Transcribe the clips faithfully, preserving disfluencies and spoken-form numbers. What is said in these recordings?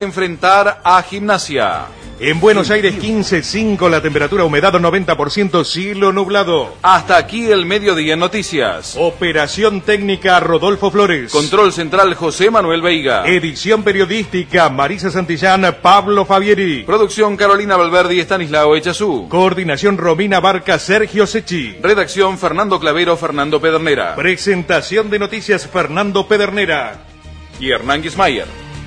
Enfrentar a Gimnasia. En Buenos Aires quince cinco, la temperatura, humedad noventa por ciento, cielo nublado. Hasta aquí el mediodía en noticias. Operación técnica Rodolfo Flores. Control central José Manuel Veiga. Edición periodística Marisa Santillán, Pablo Fabieri. Producción Carolina Valverde y Estanislao Echazú. Coordinación Romina Barca, Sergio Secchi. Redacción Fernando Clavero, Fernando Pedernera. Presentación de noticias Fernando Pedernera y Hernán Gismayer.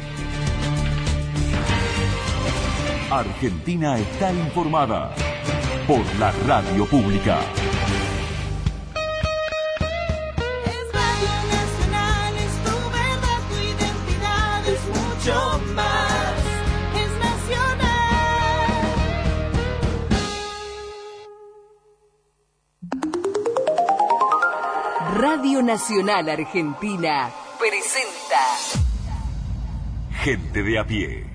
Argentina está informada por la radio pública. Es Radio Nacional, es tu verdad, tu identidad, es mucho más, es nacional. Radio Nacional Argentina presenta Gente de a pie.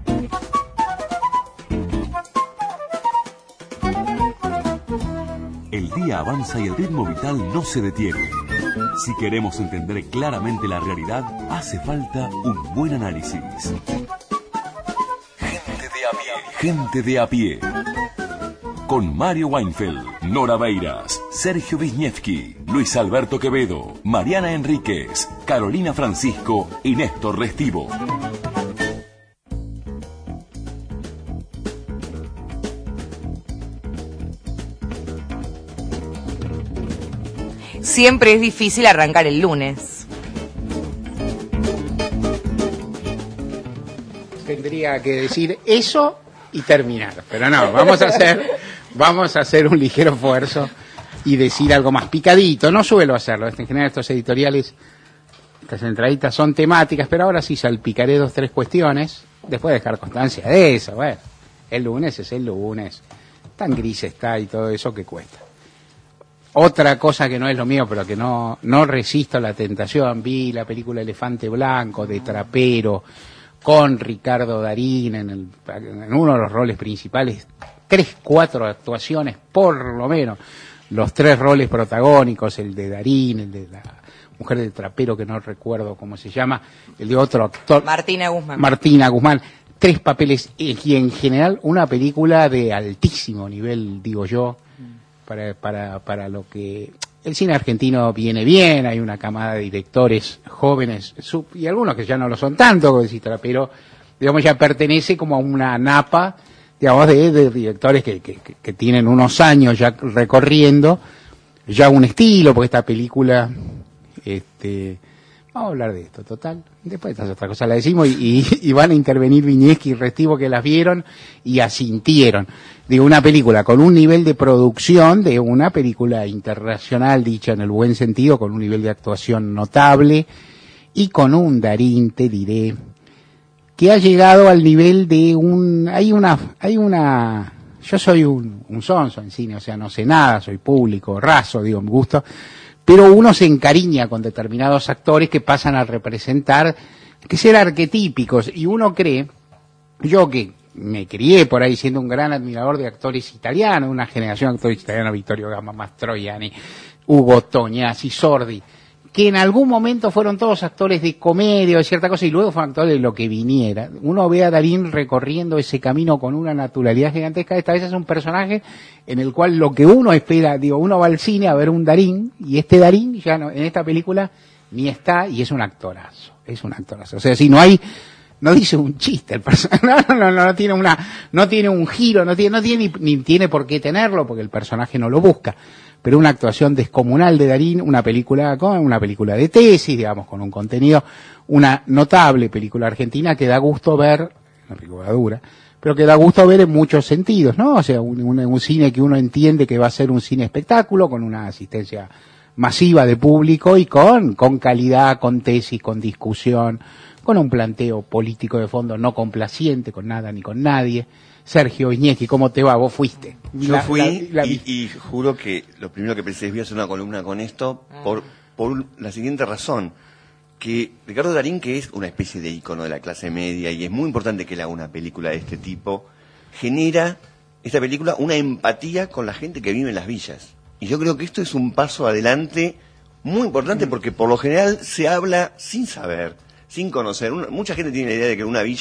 El día avanza y el ritmo vital no se detiene. Si queremos entender claramente la realidad, hace falta un buen análisis. Gente de a pie. Gente de a pie. Con Mario Weinfeld, Nora Beiras, Sergio Wisniewski, Luis Alberto Quevedo, Mariana Enríquez, Carolina Francisco y Néstor Restivo. Siempre es difícil arrancar el lunes. Tendría que decir eso y terminar, pero no, vamos a hacer, vamos a hacer un ligero esfuerzo y decir algo más picadito. No suelo hacerlo, en general estos editoriales, estas entraditas son temáticas, pero ahora sí salpicaré dos, tres cuestiones, después de dejar constancia de eso. Bueno, el lunes es el lunes, tan gris está y todo eso que cuesta. Otra cosa que no es lo mío, pero que no, no resisto la tentación, vi la película Elefante Blanco de Trapero con Ricardo Darín en, el, en uno de los roles principales, tres, cuatro actuaciones por lo menos, los tres roles protagónicos, el de Darín, el de la mujer de Trapero que no recuerdo cómo se llama, el de otro actor, Martina Guzmán. Martina Guzmán, tres papeles y en general una película de altísimo nivel, digo yo. Para, para, para lo que el cine argentino viene bien, hay una camada de directores jóvenes sub, y algunos que ya no lo son tanto, como decís, pero digamos ya pertenece como a una napa, digamos, de, de directores que, que, que tienen unos años ya recorriendo ya un estilo, porque esta película, este, vamos a hablar de esto, total, después de estas otras cosas la decimos y, y, y van a intervenir Viñeschi y Restivo que las vieron y asintieron. Digo, una película con un nivel de producción de una película internacional, dicha en el buen sentido, con un nivel de actuación notable y con un Darín, te diré, que ha llegado al nivel de un, hay una, hay una, yo soy un, un sonso en cine, o sea, no sé nada, soy público, raso, digo, me gusta, pero uno se encariña con determinados actores que pasan a representar, que ser arquetípicos, y uno cree, yo que me crié por ahí siendo un gran admirador de actores italianos, una generación de actores italianos, Vittorio Gama, Mastroianni, Ugo Tognazzi, Sordi, que en algún momento fueron todos actores de comedia o de cierta cosa y luego fueron actores de lo que viniera. Uno ve a Darín recorriendo ese camino con una naturalidad gigantesca. Esta vez es un personaje en el cual lo que uno espera, digo, uno va al cine a ver un Darín y este Darín ya no, en esta película ni está y es un actorazo, es un actorazo. O sea, si no hay, no dice un chiste el personaje, no, no, no, no tiene una, no tiene un giro, no tiene, no tiene ni, ni tiene por qué tenerlo porque el personaje no lo busca. Pero una actuación descomunal de Darín, una película con una película de tesis, digamos, con un contenido, una notable película argentina que da gusto ver, una película dura, pero que da gusto ver en muchos sentidos, ¿no? O sea, un, un, un cine que uno entiende que va a ser un cine espectáculo, con una asistencia masiva de público y con, con calidad, con tesis, con discusión, con un planteo político de fondo no complaciente con nada ni con nadie. Sergio Wisniewski, ¿cómo te va? ¿Vos fuiste? Yo la, fui la, la... Y, y juro que lo primero que pensé es voy a hacer una columna con esto por, por la siguiente razón, que Ricardo Darín, que es una especie de ícono de la clase media y es muy importante que él haga una película de este tipo, genera esta película una empatía con la gente que vive en las villas. Y yo creo que esto es un paso adelante muy importante porque por lo general se habla sin saber, sin conocer. Una, mucha gente tiene la idea de que en una villa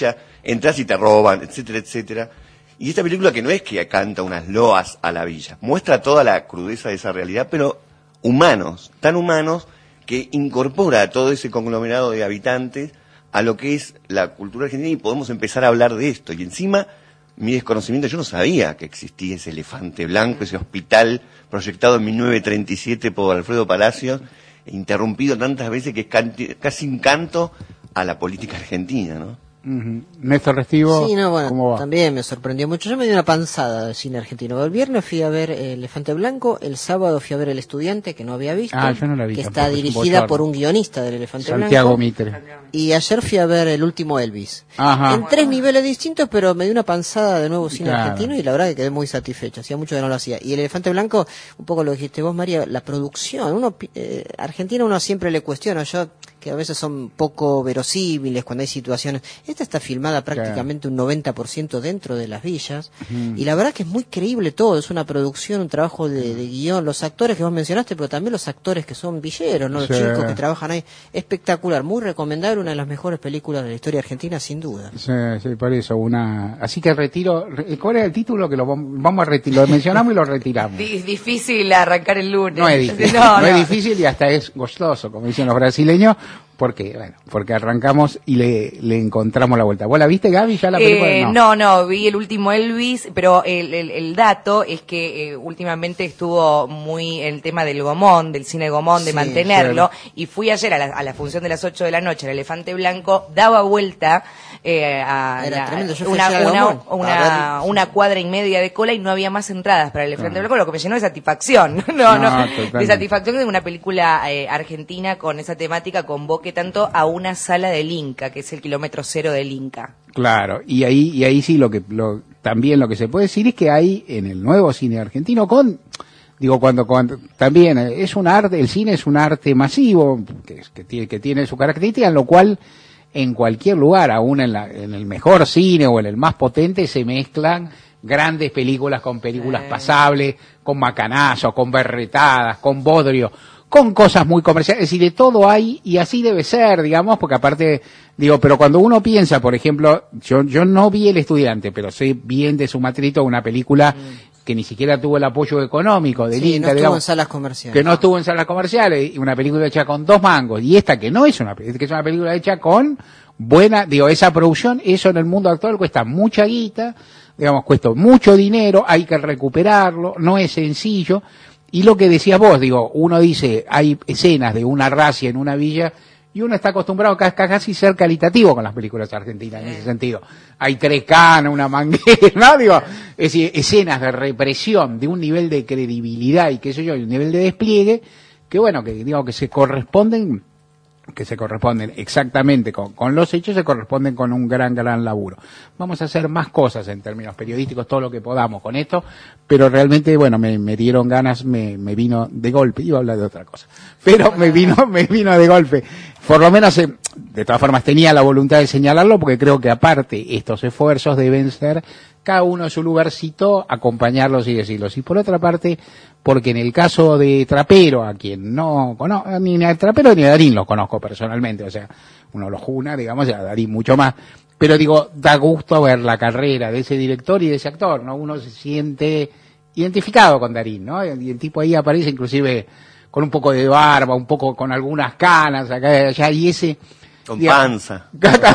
entras y te roban, etcétera, etcétera. Y esta película, que no es que canta unas loas a la villa, muestra toda la crudeza de esa realidad, pero humanos, tan humanos, que incorpora a todo ese conglomerado de habitantes a lo que es la cultura argentina, y podemos empezar a hablar de esto. Y encima, mi desconocimiento, yo no sabía que existía ese elefante blanco, ese hospital proyectado en mil novecientos treinta y siete por Alfredo Palacios, interrumpido tantas veces que es canti- casi un canto a la política argentina, ¿no? Uh-huh. Néstor Restivo, Sí, no, bueno, ¿cómo va? también me sorprendió mucho. Yo me di una panzada de cine argentino. El viernes fui a ver eh, Elefante Blanco, el sábado fui a ver El Estudiante, que no había visto, Ah, yo no la vi que tampoco, está es un dirigida bochorno. por un guionista del Elefante Santiago Blanco. Mitre. Y ayer fui a ver El Último Elvis. Ajá. En tres niveles distintos, pero me di una panzada de nuevo cine Claro. argentino y la verdad que quedé muy satisfecho. Hacía mucho que no lo hacía. Y El Elefante Blanco, un poco lo dijiste vos, María, la producción. Uno, pi- eh, Argentina uno siempre le cuestiona, yo que a veces son poco verosímiles cuando hay situaciones. Esta está filmada prácticamente un noventa por ciento dentro de las villas, Ujú. y la verdad que es muy creíble todo, es una producción, un trabajo de, de guión, los actores que vos mencionaste, pero también los actores que son villeros, ¿no? Los Sí. chicos que trabajan ahí, espectacular, muy recomendable, una de las mejores películas de la historia argentina, sin duda. Sí, sí, por eso, una... Así que retiro... re- ¿Cuál era el título? Que lo vam- vamos a retirar, lo mencionamos y lo retiramos. Di- Es difícil arrancar el lunes. No es difícil, No, no, no. es difícil y hasta es gostoso, como dicen los brasileños, porque, bueno, porque arrancamos y le, le encontramos la vuelta. ¿Vos la viste, Gaby, ya la película? Eh, no, no, vi el último Elvis, pero el, el, el dato es que eh, últimamente estuvo muy el tema del gomón, del cine gomón, de Sí, mantenerlo, y fui ayer a la, a la función de las ocho de la noche, el Elefante Blanco daba vuelta eh, a Era la- tremendo, yo fui una, ayer al una, Gomón, una, a ver- una cuadra y media de cola y no había más entradas para el Elefante Claro. Blanco, lo que me llenó de satisfacción, no, no, No, no totalmente. de satisfacción de una película eh, argentina con esa temática convoque tanto a una sala del Inca, que es el kilómetro cero del Inca. Claro, y ahí y ahí sí lo que lo, también lo que se puede decir es que hay en el nuevo cine argentino con digo cuando, cuando también eh, es un arte, el cine es un arte masivo que, es- que tiene que tiene su característica, en lo cual en cualquier lugar, aún en, la, en el mejor cine o en el más potente, se mezclan grandes películas con películas Sí. pasables, con macanazos, con berretadas, con bodrio, con cosas muy comerciales, es decir, de todo hay, y así debe ser, digamos, porque aparte, digo, pero cuando uno piensa, por ejemplo, yo, yo no vi El Estudiante, pero sé bien de su matrito, una película que ni siquiera tuvo el apoyo económico del Sí, Inca, no estuvo digamos, en salas comerciales. que no estuvo en salas comerciales, y una película hecha con dos mangos, y esta que no es una, que es una película hecha con buena, digo, esa producción, eso en el mundo actual cuesta mucha guita, digamos, cuesta mucho dinero, hay que recuperarlo, no es sencillo, y lo que decías vos, digo, uno dice, hay escenas de una racia en una villa, y uno está acostumbrado a casi ser caritativo con las películas argentinas en ese sentido. Hay tres canas, una manguera, ¿no? Digo, es decir, escenas de represión, de un nivel de credibilidad y qué sé yo, y un nivel de despliegue, que bueno, que digo que se corresponden, que se corresponden exactamente con, con los hechos, se corresponden con un gran, gran laburo. Vamos a hacer más cosas en términos periodísticos, todo lo que podamos con esto, pero realmente, bueno, me, me dieron ganas, me, me vino de golpe, iba a hablar de otra cosa, pero me vino, me vino de golpe. Por lo menos, eh, de todas formas, tenía la voluntad de señalarlo, porque creo que aparte estos esfuerzos deben ser, cada uno en su lugarcito, acompañarlos y decirlos. Y por otra parte, porque en el caso de Trapero, a quien no conozco, ni a Trapero ni a Darín los conozco personalmente, o sea, uno los juna, digamos, y a Darín mucho más, pero digo, da gusto ver la carrera de ese director y de ese actor, ¿no? Uno se siente identificado con Darín, ¿no? Y el tipo ahí aparece inclusive con un poco de barba, un poco con algunas canas acá y allá, y ese... Con digamos, panza.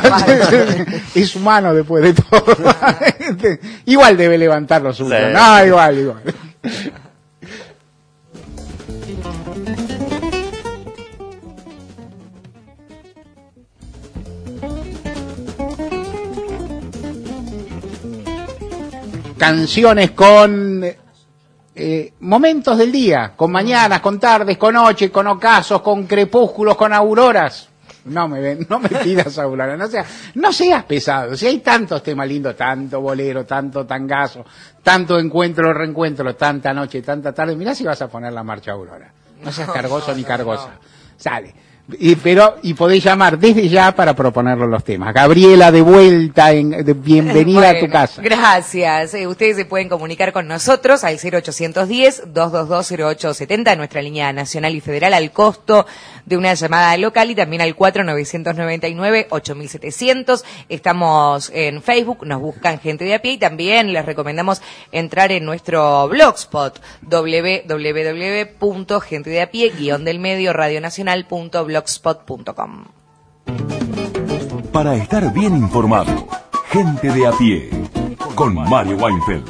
es humano después de todo. Igual debe levantar los suyos. Sí. No, igual, igual. Canciones con eh, momentos del día, con mañanas, con tardes, con noches, con ocasos, con crepúsculos, con auroras. No me ven, no me pidas aurora, no seas, no seas pesado. Si hay tantos temas lindos, tanto bolero, tanto tangazo, tanto encuentro, reencuentro, tanta noche, tanta tarde, mirá si vas a poner la marcha aurora. No seas cargoso ni cargosa. Sale. Y, pero, y podéis llamar desde ya para proponerlo los temas. Gabriela, de vuelta, en, de, bienvenida Bueno, a tu casa. Gracias. Eh, ustedes se pueden comunicar con nosotros al cero ochocientos diez, dos dos dos, cero ocho setenta, nuestra línea nacional y federal, al costo de una llamada local, y también al cuatro nueve nueve nueve, ocho mil setecientos. Estamos en Facebook, nos buscan Gente de a Pie, y también les recomendamos entrar en nuestro blogspot, doble u doble u doble u punto gente de a pie guión del medio radionacional punto blogspot punto com. Para estar bien informado, Gente de a Pie, con Mario Weinfeld.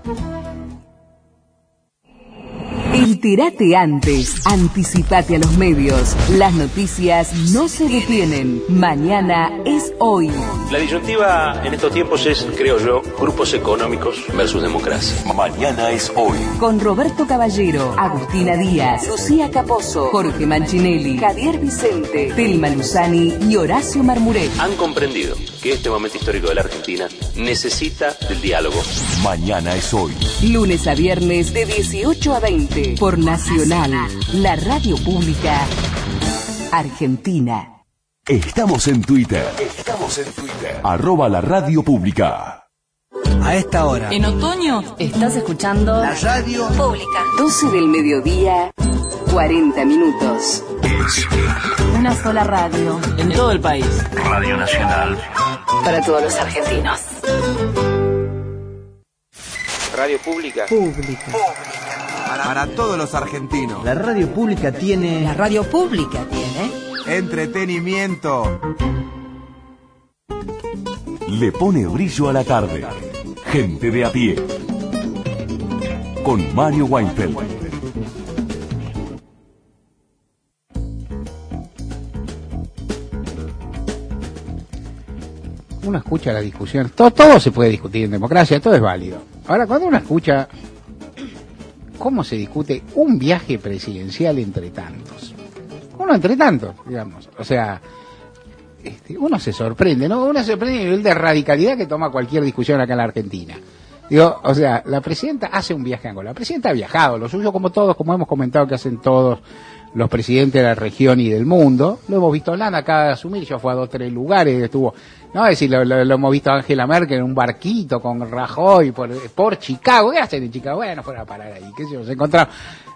Entérate antes, anticipate a los medios. Las noticias no se detienen. Mañana es hoy. La disyuntiva en estos tiempos es, creo yo, grupos económicos versus democracia. Mañana es hoy. Con Roberto Caballero, Agustina Díaz, Lucía Caposo, Jorge Manchinelli, Javier Vicente, Telma Luzani y Horacio Marmuret. Han comprendido que este momento histórico de la Argentina necesita del diálogo. Mañana es hoy. Lunes a viernes de dieciocho a veinte por Nacional, la radio pública argentina. Estamos en Twitter. Estamos en Twitter. Arroba la radio pública. A esta hora. En otoño estás escuchando La radio pública. doce del mediodía, cuarenta minutos. Una sola radio. En todo el país. Radio Nacional. Para todos los argentinos. Radio Pública. Pública. Para, para todos los argentinos. La radio pública tiene... La radio pública tiene... Entretenimiento. Le pone brillo a la tarde. Gente de a Pie. Con Mario Weinfeld. Uno escucha la discusión, todo, todo se puede discutir en democracia, todo es válido. Ahora, cuando uno escucha cómo se discute un viaje presidencial entre tantos, uno entre tantos, digamos, o sea, este, uno se sorprende, ¿no? Uno se sorprende el nivel de radicalidad que toma cualquier discusión acá en la Argentina. Digo, o sea, la presidenta hace un viaje a Angola, la presidenta ha viajado, lo suyo como todos, como hemos comentado que hacen todos los presidentes de la región y del mundo, lo hemos visto Holanda acaba de asumir, ya fue a dos, tres lugares, estuvo, no, es decir, lo, lo, lo hemos visto a Angela Merkel en un barquito con Rajoy por, por Chicago, ¿qué hacen en Chicago? Bueno, fueron a parar ahí, qué sé yo, se encontraron.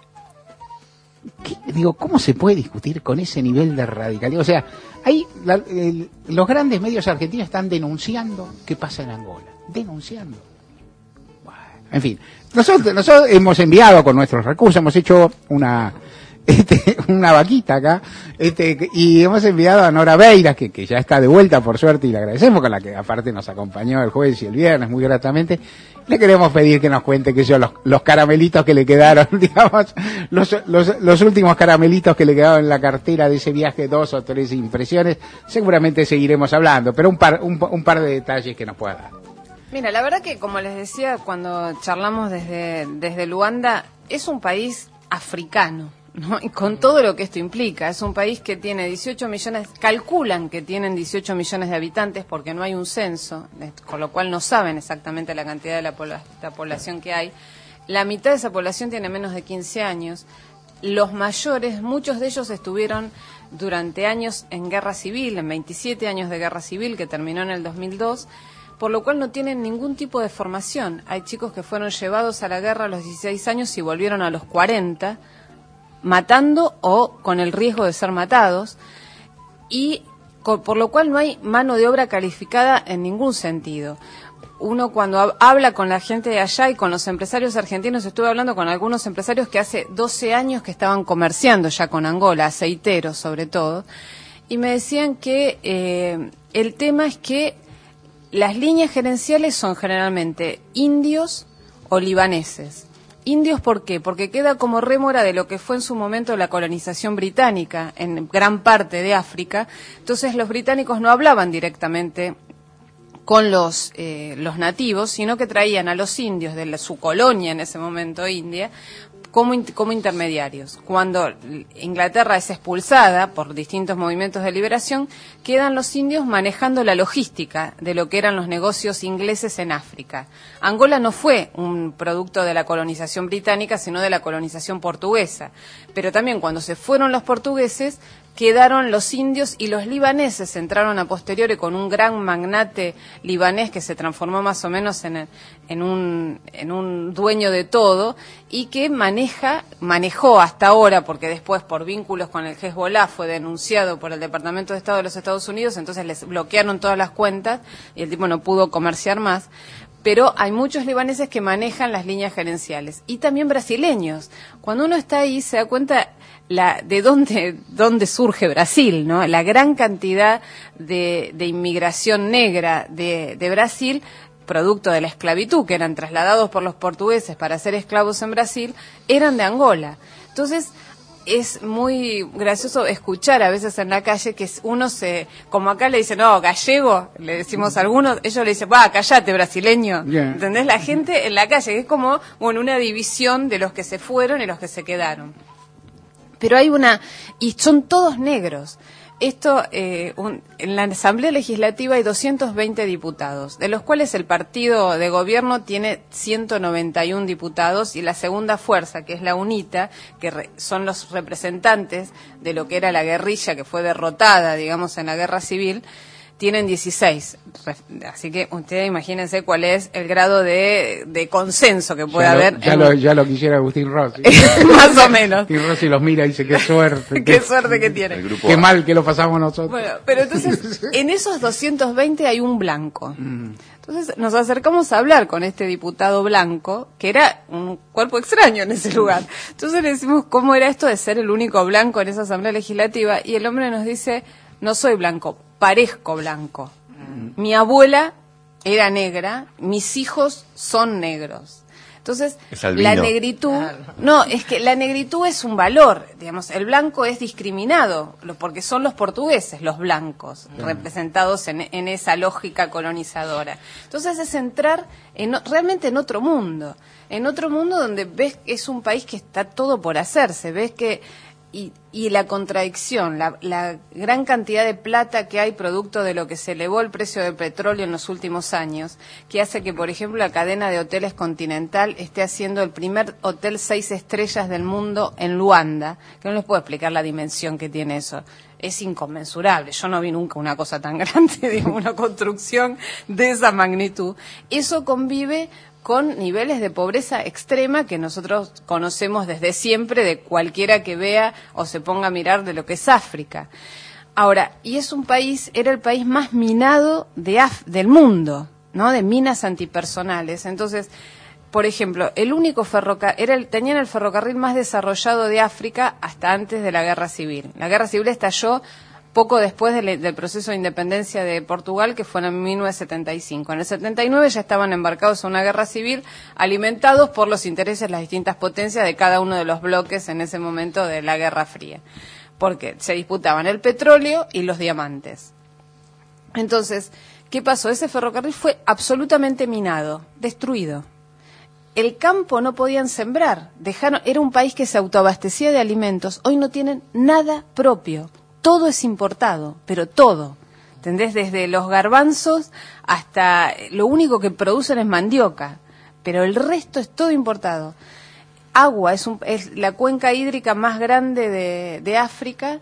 ¿Qué? Digo, ¿cómo se puede discutir con ese nivel de radicalidad? O sea, ahí la, el, los grandes medios argentinos están denunciando qué pasa en Angola, denunciando. Bueno, en fin, nosotros, nosotros hemos enviado con nuestros recursos, hemos hecho una... Este, una vaquita acá, este, y hemos enviado a Nora Beiras, que, que ya está de vuelta por suerte y le agradecemos, con la que aparte nos acompañó el jueves y el viernes muy gratamente. Le queremos pedir que nos cuente que yo los, los caramelitos que le quedaron, digamos, los, los, los últimos caramelitos que le quedaron en la cartera de ese viaje, dos o tres impresiones, seguramente seguiremos hablando, pero un par, un, un par de detalles que nos pueda dar. Mira, la verdad que como les decía cuando charlamos desde, desde Luanda, es un país africano, ¿no? Y con todo lo que esto implica, es un país que tiene dieciocho millones, calculan que tienen dieciocho millones de habitantes porque no hay un censo, con lo cual no saben exactamente la cantidad de la, pobla, la población que hay. La mitad de esa población tiene menos de quince años. Los mayores, muchos de ellos estuvieron durante años en guerra civil, en veintisiete años de guerra civil que terminó en el dos mil dos, por lo cual no tienen ningún tipo de formación. Hay chicos que fueron llevados a la guerra a los dieciséis años y volvieron a los cuarenta, matando o con el riesgo de ser matados, y por lo cual no hay mano de obra calificada en ningún sentido. Uno cuando habla con la gente de allá y con los empresarios argentinos, estuve hablando con algunos empresarios que hace doce años que estaban comerciando ya con Angola, aceiteros sobre todo, y me decían que eh, el tema es que las líneas gerenciales son generalmente indios o libaneses. Indios, ¿por qué? Porque queda como rémora de lo que fue en su momento la colonización británica en gran parte de África. Entonces los británicos no hablaban directamente con los, eh, los nativos, sino que traían a los indios de la, su colonia en ese momento, India, como, como intermediarios. Cuando Inglaterra es expulsada por distintos movimientos de liberación, quedan los indios manejando la logística de lo que eran los negocios ingleses en África. Angola no fue un producto de la colonización británica, sino de la colonización portuguesa. Pero también cuando se fueron los portugueses, quedaron los indios y los libaneses entraron a posteriori con un gran magnate libanés que se transformó más o menos en, el, en, un, en un dueño de todo y que maneja, manejó hasta ahora, porque después por vínculos con el Hezbollah fue denunciado por el Departamento de Estado de los Estados Unidos, entonces les bloquearon todas las cuentas y el tipo no pudo comerciar más. Pero hay muchos libaneses que manejan las líneas gerenciales y también brasileños. Cuando uno está ahí se da cuenta la, de dónde, dónde surge Brasil, ¿no? La gran cantidad de, de inmigración negra de, de Brasil, producto de la esclavitud, que eran trasladados por los portugueses para ser esclavos en Brasil, eran de Angola. Entonces, es muy gracioso escuchar a veces en la calle que uno se, como acá le dicen, no, gallego, le decimos a algunos, ellos le dicen, va, callate, brasileño. Yeah. ¿Entendés? La gente en la calle, que es como, bueno, una división de los que se fueron y los que se quedaron. Pero hay una, y son todos negros. Esto, eh, un, en la Asamblea Legislativa hay doscientos veinte diputados, de los cuales el partido de gobierno tiene ciento noventa y uno diputados y la segunda fuerza, que es la UNITA, que re, son los representantes de lo que era la guerrilla que fue derrotada, digamos, en la guerra civil, tienen dieciséis. Así que ustedes imagínense cuál es el grado de, de consenso que puede ya haber. Lo, ya, en... lo, ya lo quisiera Agustín Rossi. Más o menos. Agustín Rossi los mira y dice, qué suerte. Qué suerte que tiene. Qué mal que lo pasamos nosotros. Bueno, pero entonces, en esos doscientos veinte hay un blanco. Mm. Entonces nos acercamos a hablar con este diputado blanco, que era un cuerpo extraño en ese lugar. Entonces le decimos cómo era esto de ser el único blanco en esa Asamblea Legislativa y el hombre nos dice, no soy blanco, parezco blanco. Mi abuela era negra, mis hijos son negros. Entonces, la negritud, no, es que la negritud es un valor, digamos, el blanco es discriminado, porque son los portugueses, los blancos, mm. representados en, en esa lógica colonizadora. Entonces es entrar en, realmente en otro mundo, en otro mundo donde ves que es un país que está todo por hacerse, ves que Y, y la contradicción, la, la gran cantidad de plata que hay producto de lo que se elevó el precio del petróleo en los últimos años, que hace que, por ejemplo, la cadena de hoteles Continental esté haciendo el primer hotel seis estrellas del mundo en Luanda, que no les puedo explicar la dimensión que tiene eso. Es inconmensurable. Yo no vi nunca una cosa tan grande, digamos, una construcción de esa magnitud. Eso convive con niveles de pobreza extrema que nosotros conocemos desde siempre de cualquiera que vea o se ponga a mirar de lo que es África. Ahora, y es un país, era el país más minado de Af- del mundo, ¿no? De minas antipersonales. Entonces, por ejemplo, el único ferrocarril, era el, tenían el ferrocarril más desarrollado de África hasta antes de la Guerra Civil. La Guerra Civil estalló poco después del, del proceso de independencia de Portugal, que fue en mil novecientos setenta y cinco. En el setenta y nueve ya estaban embarcados en una guerra civil, alimentados por los intereses de las distintas potencias de cada uno de los bloques en ese momento de la Guerra Fría, porque se disputaban el petróleo y los diamantes. Entonces, ¿qué pasó? Ese ferrocarril fue absolutamente minado, destruido. El campo no podían sembrar, dejaron, era un país que se autoabastecía de alimentos, hoy no tienen nada propio. Todo es importado, pero todo, ¿entendés? Desde los garbanzos hasta lo único que producen es mandioca, pero el resto es todo importado. Agua es, un, es la cuenca hídrica más grande de, de África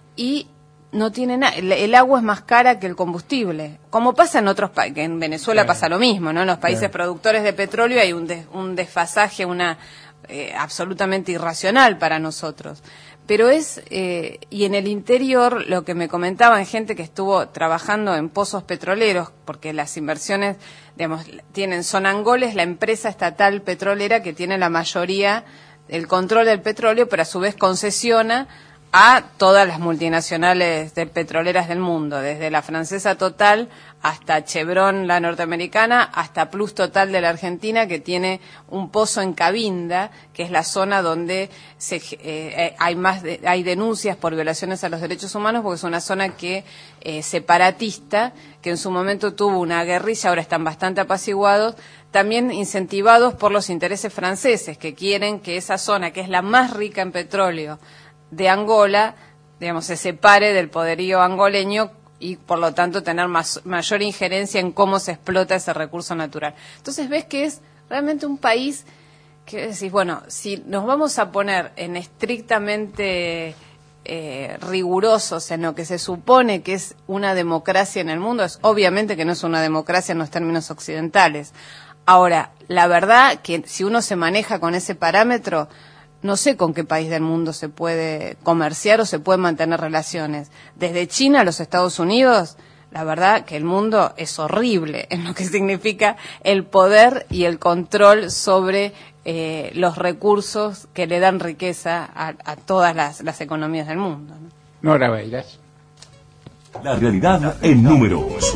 y no tiene nada. El, el agua es más cara que el combustible, como pasa en otros países. En Venezuela pasa lo mismo, ¿no? En los países productores de petróleo hay un, des, un desfasaje, una eh, absolutamente irracional para nosotros. Pero es, eh, y en el interior, lo que me comentaban gente que estuvo trabajando en pozos petroleros, porque las inversiones, digamos, tienen, son Angol, es la empresa estatal petrolera que tiene la mayoría, el control del petróleo, pero a su vez concesiona a todas las multinacionales de petroleras del mundo, desde la francesa Total hasta Chevron, la norteamericana, hasta Plus Total de la Argentina, que tiene un pozo en Cabinda, que es la zona donde se, eh, hay más de, hay denuncias por violaciones a los derechos humanos, porque es una zona que eh, separatista, que en su momento tuvo una guerrilla, ahora están bastante apaciguados, también incentivados por los intereses franceses, que quieren que esa zona, que es la más rica en petróleo de Angola, digamos, se separe del poderío angoleño y por lo tanto tener más, mayor injerencia en cómo se explota ese recurso natural. Entonces ves que es realmente un país que decís, bueno, si nos vamos a poner en estrictamente eh, rigurosos en lo que se supone que es una democracia en el mundo, es obviamente que no es una democracia en los términos occidentales. Ahora, la verdad que si uno se maneja con ese parámetro, no sé con qué país del mundo se puede comerciar o se pueden mantener relaciones. Desde China a los Estados Unidos, la verdad que el mundo es horrible en lo que significa el poder y el control sobre eh, los recursos que le dan riqueza a, a todas las, las economías del mundo, ¿no? Nora Beiras. La realidad en números.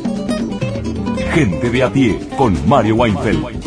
Gente de a pie con Mario Weinfeld.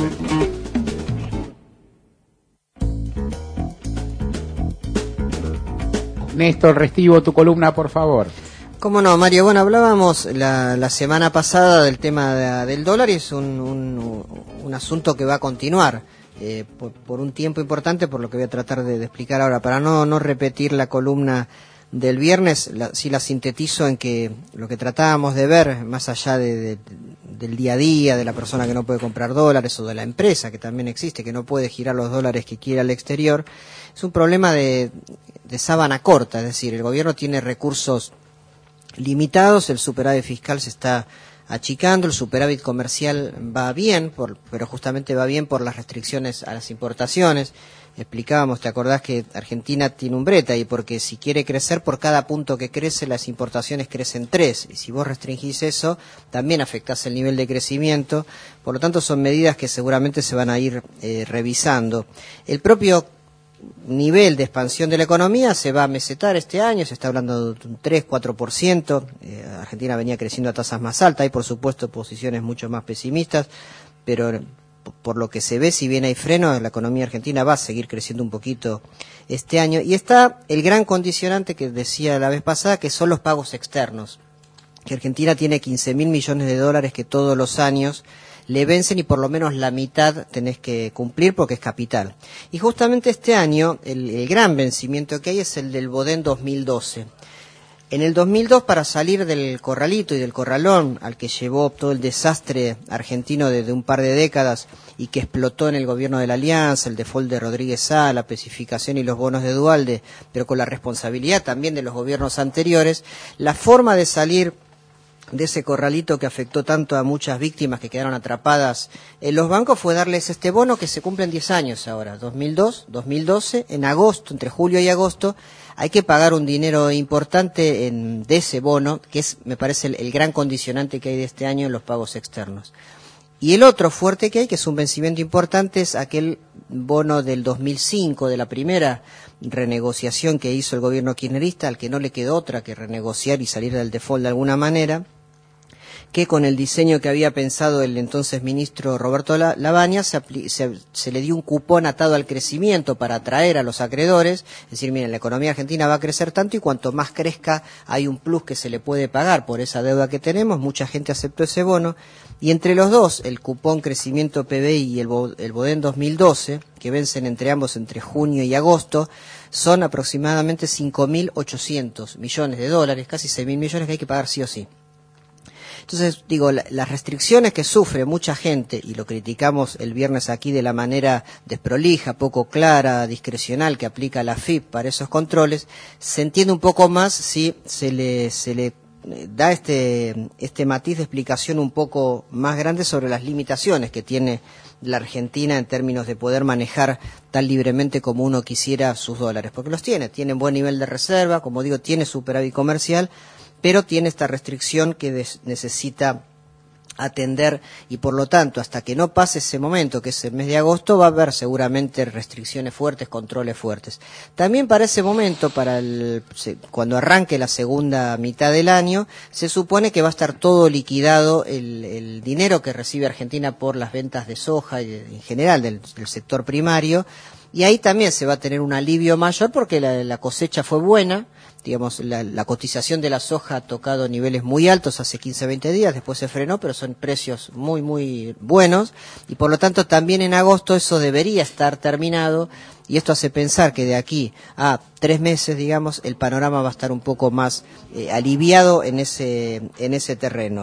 Néstor Restivo, tu columna, por favor. Cómo no, Mario. Bueno, hablábamos la, la semana pasada del tema de, del dólar y es un, un, un asunto que va a continuar eh, por, por un tiempo importante, por lo que voy a tratar de, de explicar ahora. Para no, no repetir la columna del viernes, la, sí la sintetizo en que lo que tratábamos de ver, más allá de, de, del día a día, de la persona que no puede comprar dólares o de la empresa que también existe, que no puede girar los dólares que quiere al exterior, es un problema de, de sábana corta, es decir, el gobierno tiene recursos limitados, el superávit fiscal se está achicando, el superávit comercial va bien, por, pero justamente va bien por las restricciones a las importaciones. Explicábamos, ¿te acordás que Argentina tiene un brete ahí? Porque si quiere crecer, por cada punto que crece, las importaciones crecen tres. Y si vos restringís eso, también afectás el nivel de crecimiento. Por lo tanto, son medidas que seguramente se van a ir eh, revisando. El propio nivel de expansión de la economía se va a mesetar este año, se está hablando de un tres, cuatro por ciento, eh, Argentina venía creciendo a tasas más altas, hay por supuesto posiciones mucho más pesimistas, pero por lo que se ve, si bien hay freno, la economía argentina va a seguir creciendo un poquito este año, y está el gran condicionante que decía la vez pasada, que son los pagos externos, que Argentina tiene quince mil millones de dólares que todos los años le vencen y por lo menos la mitad tenés que cumplir porque es capital. Y justamente este año el, el gran vencimiento que hay es el del Bodén dos mil doce. En el dos mil dos, para salir del corralito y del corralón al que llevó todo el desastre argentino de, de un par de décadas y que explotó en el gobierno de la Alianza, el default de Rodríguez Sá, la especificación y los bonos de Duhalde, pero con la responsabilidad también de los gobiernos anteriores, la forma de salir de ese corralito que afectó tanto a muchas víctimas que quedaron atrapadas en los bancos fue darles este bono que se cumplen diez años ahora, dos mil dos, dos mil doce, en agosto, entre julio y agosto, hay que pagar un dinero importante en, de ese bono, que es, me parece, el, el gran condicionante que hay de este año en los pagos externos. Y el otro fuerte que hay, que es un vencimiento importante, es aquel bono del dos mil cinco, de la primera renegociación que hizo el gobierno kirchnerista, al que no le quedó otra que renegociar y salir del default de alguna manera, que con el diseño que había pensado el entonces ministro Roberto Labaña se, se, se le dio un cupón atado al crecimiento para atraer a los acreedores, es decir, miren, la economía argentina va a crecer tanto y cuanto más crezca hay un plus que se le puede pagar por esa deuda que tenemos, mucha gente aceptó ese bono, y entre los dos, el cupón crecimiento P B I y el, el Bodén dos mil doce, que vencen entre ambos entre junio y agosto, son aproximadamente cinco mil ochocientos millones de dólares, casi seis mil millones que hay que pagar sí o sí. Entonces, digo, la, las restricciones que sufre mucha gente, y lo criticamos el viernes aquí de la manera desprolija, poco clara, discrecional que aplica la F I P para esos controles, se entiende un poco más si se le, se le da este, este matiz de explicación un poco más grande sobre las limitaciones que tiene la Argentina en términos de poder manejar tan libremente como uno quisiera sus dólares, porque los tiene, tiene buen nivel de reserva, como digo, tiene superávit comercial, pero tiene esta restricción que des- necesita atender y por lo tanto hasta que no pase ese momento que es el mes de agosto va a haber seguramente restricciones fuertes, controles fuertes. También para ese momento, para el, se, cuando arranque la segunda mitad del año, se supone que va a estar todo liquidado el, el dinero que recibe Argentina por las ventas de soja y de, en general del, del sector primario, y ahí también se va a tener un alivio mayor porque la, la cosecha fue buena. Digamos, la, la cotización de la soja ha tocado niveles muy altos hace quince a veinte días, después se frenó, pero son precios muy, muy buenos, y por lo tanto también en agosto eso debería estar terminado, y esto hace pensar que de aquí a tres meses, digamos, el panorama va a estar un poco más eh, aliviado en ese, en ese terreno.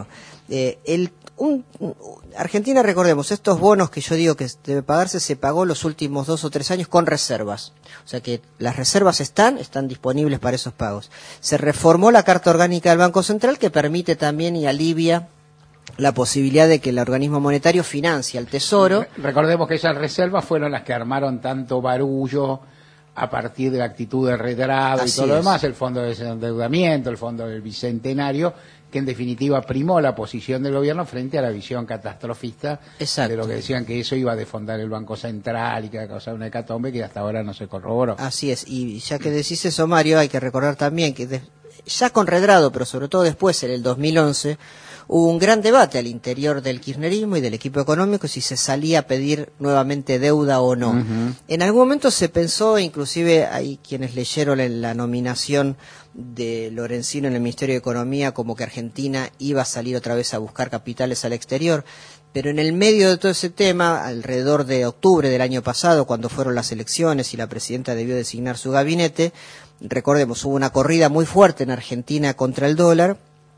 Eh, el, un, un- Argentina, recordemos, estos bonos que yo digo que debe pagarse, se pagó los últimos dos o tres años con reservas. O sea que las reservas están, están disponibles para esos pagos. Se reformó la Carta Orgánica del Banco Central que permite también y alivia la posibilidad de que el organismo monetario financie al Tesoro. Re- Recordemos que esas reservas fueron las que armaron tanto barullo a partir de la actitud de retrado y Así todo lo es. demás, el fondo de desendeudamiento, el fondo del bicentenario, que en definitiva primó la posición del gobierno frente a la visión catastrofista Exacto. de lo que decían que eso iba a defondar el Banco Central y que iba a causar una hecatombe que hasta ahora no se corroboró. Así es, y ya que decís eso, Mario, hay que recordar también que de- ya con Redrado, pero sobre todo después, en el dos mil once, hubo un gran debate al interior del kirchnerismo y del equipo económico si se salía a pedir nuevamente deuda o no. Ujú. En algún momento se pensó, inclusive hay quienes leyeron en la nominación de Lorenzino en el Ministerio de Economía como que Argentina iba a salir otra vez a buscar capitales al exterior, pero en el medio de todo ese tema, alrededor de octubre del año pasado, cuando fueron las elecciones y la presidenta debió designar su gabinete, recordemos, hubo una corrida muy fuerte en Argentina contra el dólar,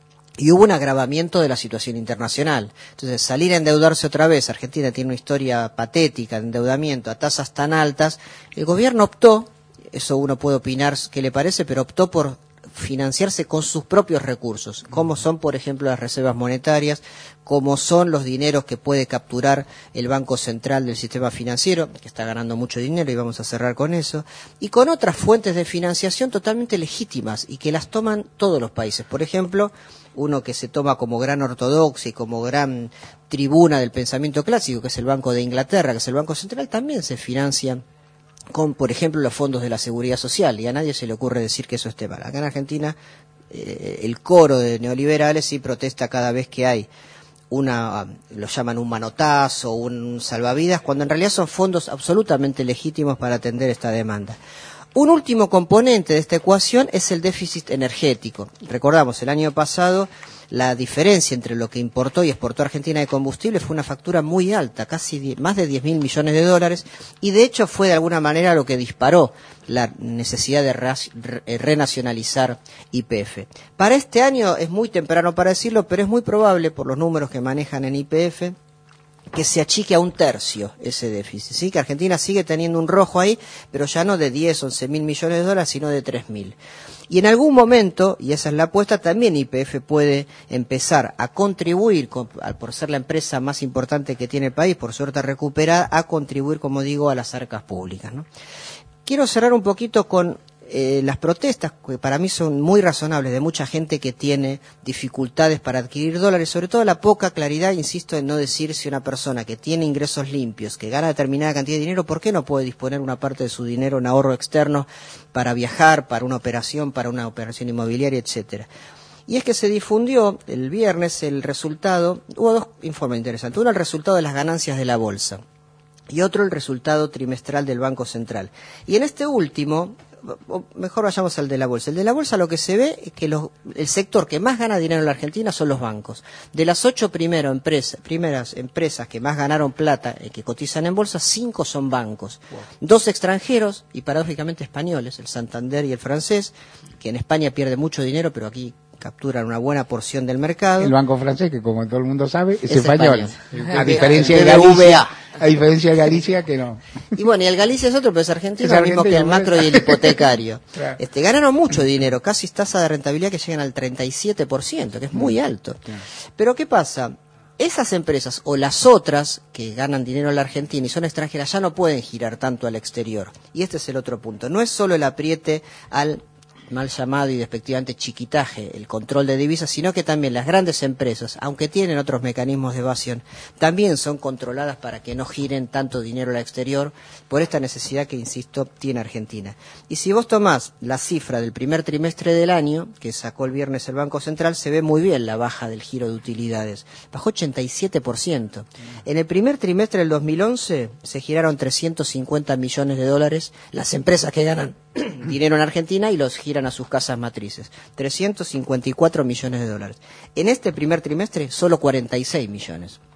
y hubo un agravamiento de la situación internacional. Entonces, salir a endeudarse otra vez, Argentina tiene una historia patética de endeudamiento a tasas tan altas, el gobierno optó, eso uno puede opinar qué le parece, pero optó por financiarse con sus propios recursos, como son, por ejemplo, las reservas monetarias, como son los dineros que puede capturar el Banco Central del sistema financiero, que está ganando mucho dinero y vamos a cerrar con eso, y con otras fuentes de financiación totalmente legítimas y que las toman todos los países. Por ejemplo, uno que se toma como gran ortodoxia y como gran tribuna del pensamiento clásico, que es el Banco de Inglaterra, que es el Banco Central, también se financia con, por ejemplo, los fondos de la Seguridad Social, y a nadie se le ocurre decir que eso esté mal. Acá en Argentina, eh, el coro de neoliberales sí protesta cada vez que hay una, lo llaman un manotazo, un salvavidas, cuando en realidad son fondos absolutamente legítimos para atender esta demanda. Un último componente de esta ecuación es el déficit energético. Recordamos, el año pasado la diferencia entre lo que importó y exportó Argentina de combustible fue una factura muy alta, casi die- más de diez mil millones de dólares, y de hecho fue de alguna manera lo que disparó la necesidad de ras- re- renacionalizar Y P F. Para este año es muy temprano para decirlo, pero es muy probable, por los números que manejan en Y P F, que se achique a un tercio ese déficit, ¿sí? Que Argentina sigue teniendo un rojo ahí, pero ya no de diez, once mil millones de dólares, sino de tres mil. Y en algún momento, y esa es la apuesta, también Y P F puede empezar a contribuir, con- al- por ser la empresa más importante que tiene el país, por suerte recuperada, a contribuir, como digo, a las arcas públicas, ¿no? Quiero cerrar un poquito con eh, las protestas, que para mí son muy razonables, de mucha gente que tiene dificultades para adquirir dólares, sobre todo la poca claridad, insisto, en no decir si una persona que tiene ingresos limpios, que gana determinada cantidad de dinero, ¿por qué no puede disponer una parte de su dinero en ahorro externo para viajar, para una operación, para una operación inmobiliaria, etcétera? Y es que se difundió el viernes el resultado, hubo dos informes interesantes, uno el resultado de las ganancias de la bolsa y otro el resultado trimestral del Banco Central. Y en este último, o mejor vayamos al de la bolsa. El de la bolsa lo que se ve es que los, el sector que más gana dinero en la Argentina son los bancos. De las ocho primero empresa, primeras empresas que más ganaron plata, eh, que cotizan en bolsa, cinco son bancos. Wow. Dos extranjeros y paradójicamente españoles, el Santander y el francés, que en España pierde mucho dinero, pero aquí capturan una buena porción del mercado. El banco francés, que como todo el mundo sabe, es, es español. español. A diferencia el de B B V A. Galicia, a diferencia de Galicia que no. Y bueno, y el Galicia es otro, pero es argentino, Es lo mismo que el argentino, macro ¿no? y el hipotecario. Claro. Este, ganaron mucho dinero, casi tasa de rentabilidad que llegan al treinta y siete por ciento, que es muy alto. Claro. Pero ¿qué pasa? Esas empresas o las otras que ganan dinero en la Argentina y son extranjeras ya no pueden girar tanto al exterior. Y este es el otro punto. No es solo el apriete al mal llamado y despectivamente chiquitaje, el control de divisas, sino que también las grandes empresas, aunque tienen otros mecanismos de evasión, también son controladas para que no giren tanto dinero al exterior por esta necesidad que, insisto, tiene Argentina. Y si vos tomás la cifra del primer trimestre del año, que sacó el viernes el Banco Central, se ve muy bien la baja del giro de utilidades. Bajó ochenta y siete por ciento. En el primer trimestre del dos mil once se giraron trescientos cincuenta millones de dólares las empresas que ganan dinero en Argentina y los giran a sus casas matrices. trescientos cincuenta y cuatro millones de dólares. En este primer trimestre, solo cuarenta y seis millones.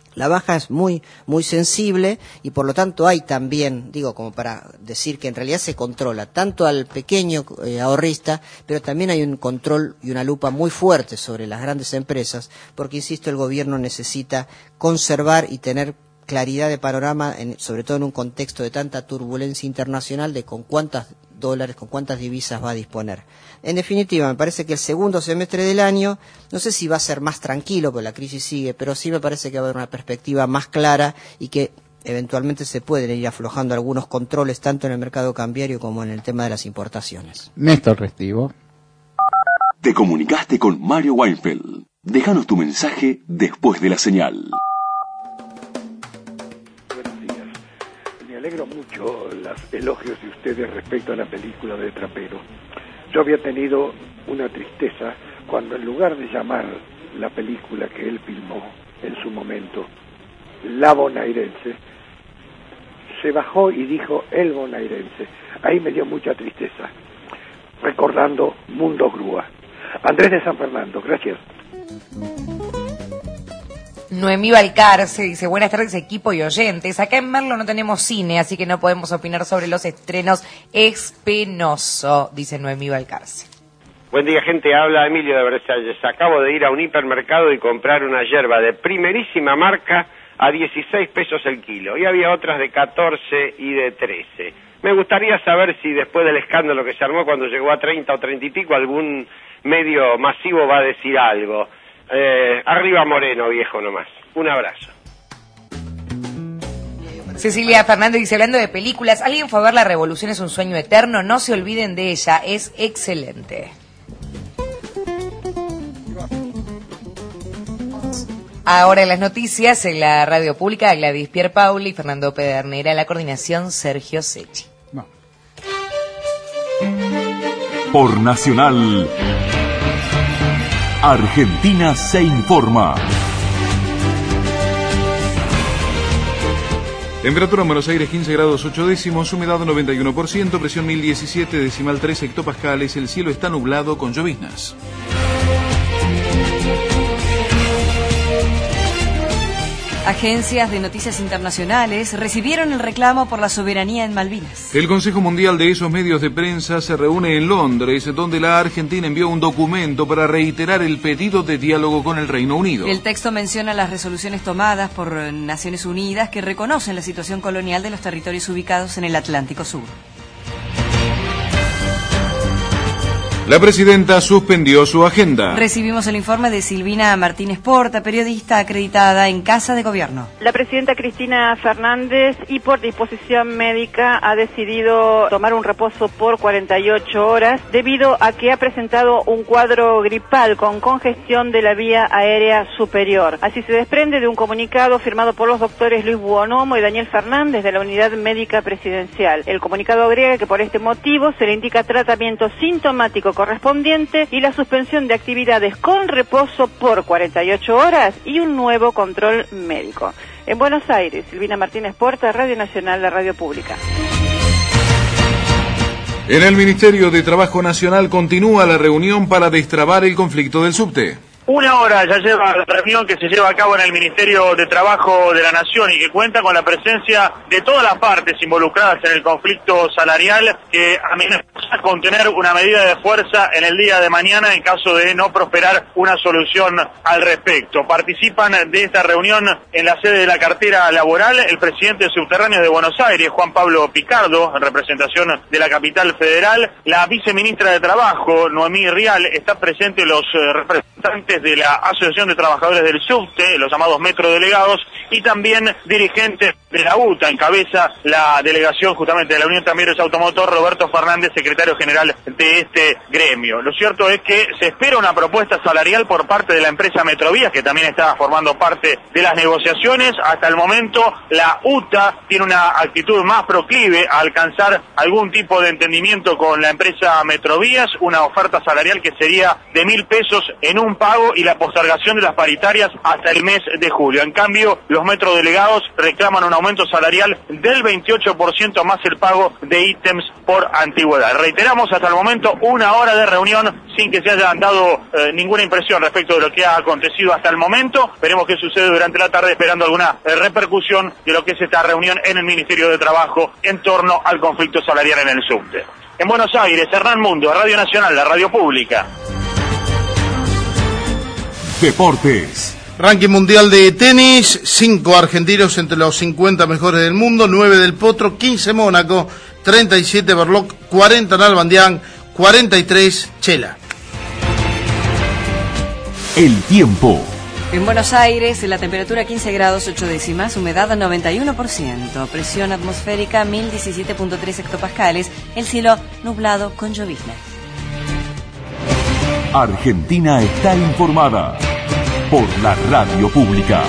La baja es muy muy sensible y por lo tanto hay también, digo, como para decir que en realidad se controla tanto al pequeño eh, ahorrista, pero también hay un control y una lupa muy fuerte sobre las grandes empresas, porque insisto, el gobierno necesita conservar y tener claridad de panorama, en, sobre todo en un contexto de tanta turbulencia internacional, de con cuántas dólares, con cuántas divisas va a disponer. En definitiva, me parece que el segundo semestre del año, no sé si va a ser más tranquilo, porque la crisis sigue, pero sí me parece que va a haber una perspectiva más clara y que eventualmente se pueden ir aflojando algunos controles, tanto en el mercado cambiario como en el tema de las importaciones. Néstor Restivo. Te comunicaste con Mario Weinfeld. Déjanos tu mensaje después de la señal. Me alegro mucho los elogios de ustedes respecto a la película de Trapero. Yo había tenido una tristeza cuando en lugar de llamar la película que él filmó en su momento La Bonaerense, se bajó y dijo El Bonaerense. Ahí me dio mucha tristeza, recordando Mundo Grúa. Andrés de San Fernando, gracias. Noemí Balcarce dice, buenas tardes equipo y oyentes. Acá en Merlo no tenemos cine, así que no podemos opinar sobre los estrenos. Es penoso, dice Noemí Balcarce. Buen día, gente. Habla Emilio de Versalles. Acabo de ir a un hipermercado y comprar una yerba de primerísima marca a dieciséis pesos el kilo. Y había otras de catorce y de trece. Me gustaría saber si después del escándalo que se armó cuando llegó a treinta o treinta y pico, algún medio masivo va a decir algo. Eh, arriba Moreno, viejo nomás. Un abrazo. Cecilia Fernández dice, hablando de películas, ¿alguien fue a ver La Revolución es un sueño eterno? No se olviden de ella, es excelente. Ahora en las noticias, en la radio pública, Gladys Pierpauli y Fernando Pedernera, la coordinación Sergio Secchi. No. Por Nacional, Argentina se informa. Temperatura en Buenos Aires quince grados ocho décimos, humedad noventa y uno por ciento, presión mil diecisiete, decimal tres hectopascales, el cielo está nublado con lloviznas. Agencias de noticias internacionales recibieron el reclamo por la soberanía en Malvinas. El Consejo Mundial de esos medios de prensa se reúne en Londres, donde la Argentina envió un documento para reiterar el pedido de diálogo con el Reino Unido. El texto menciona las resoluciones tomadas por Naciones Unidas que reconocen la situación colonial de los territorios ubicados en el Atlántico Sur. La presidenta suspendió su agenda. Recibimos el informe de Silvina Martínez Porta, periodista acreditada en Casa de Gobierno. La presidenta Cristina Fernández, y por disposición médica, ha decidido tomar un reposo por cuarenta y ocho horas debido a que ha presentado un cuadro gripal con congestión de la vía aérea superior. Así se desprende de un comunicado firmado por los doctores Luis Buonomo y Daniel Fernández de la Unidad Médica Presidencial. El comunicado agrega que por este motivo se le indica tratamiento sintomático correspondiente y la suspensión de actividades con reposo por cuarenta y ocho horas y un nuevo control médico. En Buenos Aires, Silvina Martínez Porta, Radio Nacional, la radio pública. En el Ministerio de Trabajo Nacional continúa la reunión para destrabar el conflicto del subte. Una hora ya lleva la reunión que se lleva a cabo en el Ministerio de Trabajo de la Nación y que cuenta con la presencia de todas las partes involucradas en el conflicto salarial, que amenaza con tener una medida de fuerza en el día de mañana en caso de no prosperar una solución al respecto. Participan de esta reunión en la sede de la cartera laboral el presidente de Subterráneos de Buenos Aires, Juan Pablo Picardo, en representación de la capital federal. La viceministra de Trabajo, Noemí Rial, está presente los eh, representantes de la Asociación de Trabajadores del Subte, los llamados metrodelegados, y también dirigentes de la U T A, encabeza la delegación justamente de la Unión Camioneros Automotor, Roberto Fernández, secretario general de este gremio. Lo cierto es que se espera una propuesta salarial por parte de la empresa Metrovías, que también está formando parte de las negociaciones. Hasta el momento la U T A tiene una actitud más proclive a alcanzar algún tipo de entendimiento con la empresa Metrovías, una oferta salarial que sería de mil pesos en un pago diálogo y la postergación de las paritarias hasta el mes de julio. En cambio, los metrodelegados reclaman un aumento salarial del veintiocho por ciento más el pago de ítems por antigüedad. Reiteramos, hasta el momento, una hora de reunión sin que se haya dado eh, ninguna impresión respecto de lo que ha acontecido hasta el momento. Veremos qué sucede durante la tarde, esperando alguna eh, repercusión de lo que es esta reunión en el Ministerio de Trabajo en torno al conflicto salarial en el subte. En Buenos Aires, Hernán Mundo, Radio Nacional, la radio pública. Deportes. Ranking mundial de tenis, cinco argentinos entre los cincuenta mejores del mundo, nueve del Potro, quince Mónaco, treinta y siete Berloc, cuarenta Nalbandián, cuarenta y tres Chela. El tiempo. En Buenos Aires, la temperatura quince grados ocho décimas, humedad noventa y uno por ciento, presión atmosférica mil diecisiete punto tres hectopascales, el cielo nublado con lloviznas. Argentina está informada por la radio pública.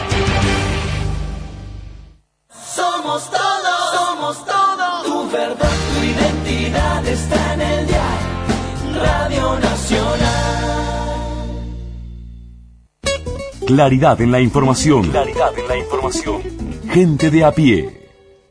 Somos todos, somos todos. Tu verdad, tu identidad está en el dial. Radio Nacional. Claridad en la información. Claridad en la información. Gente de a pie.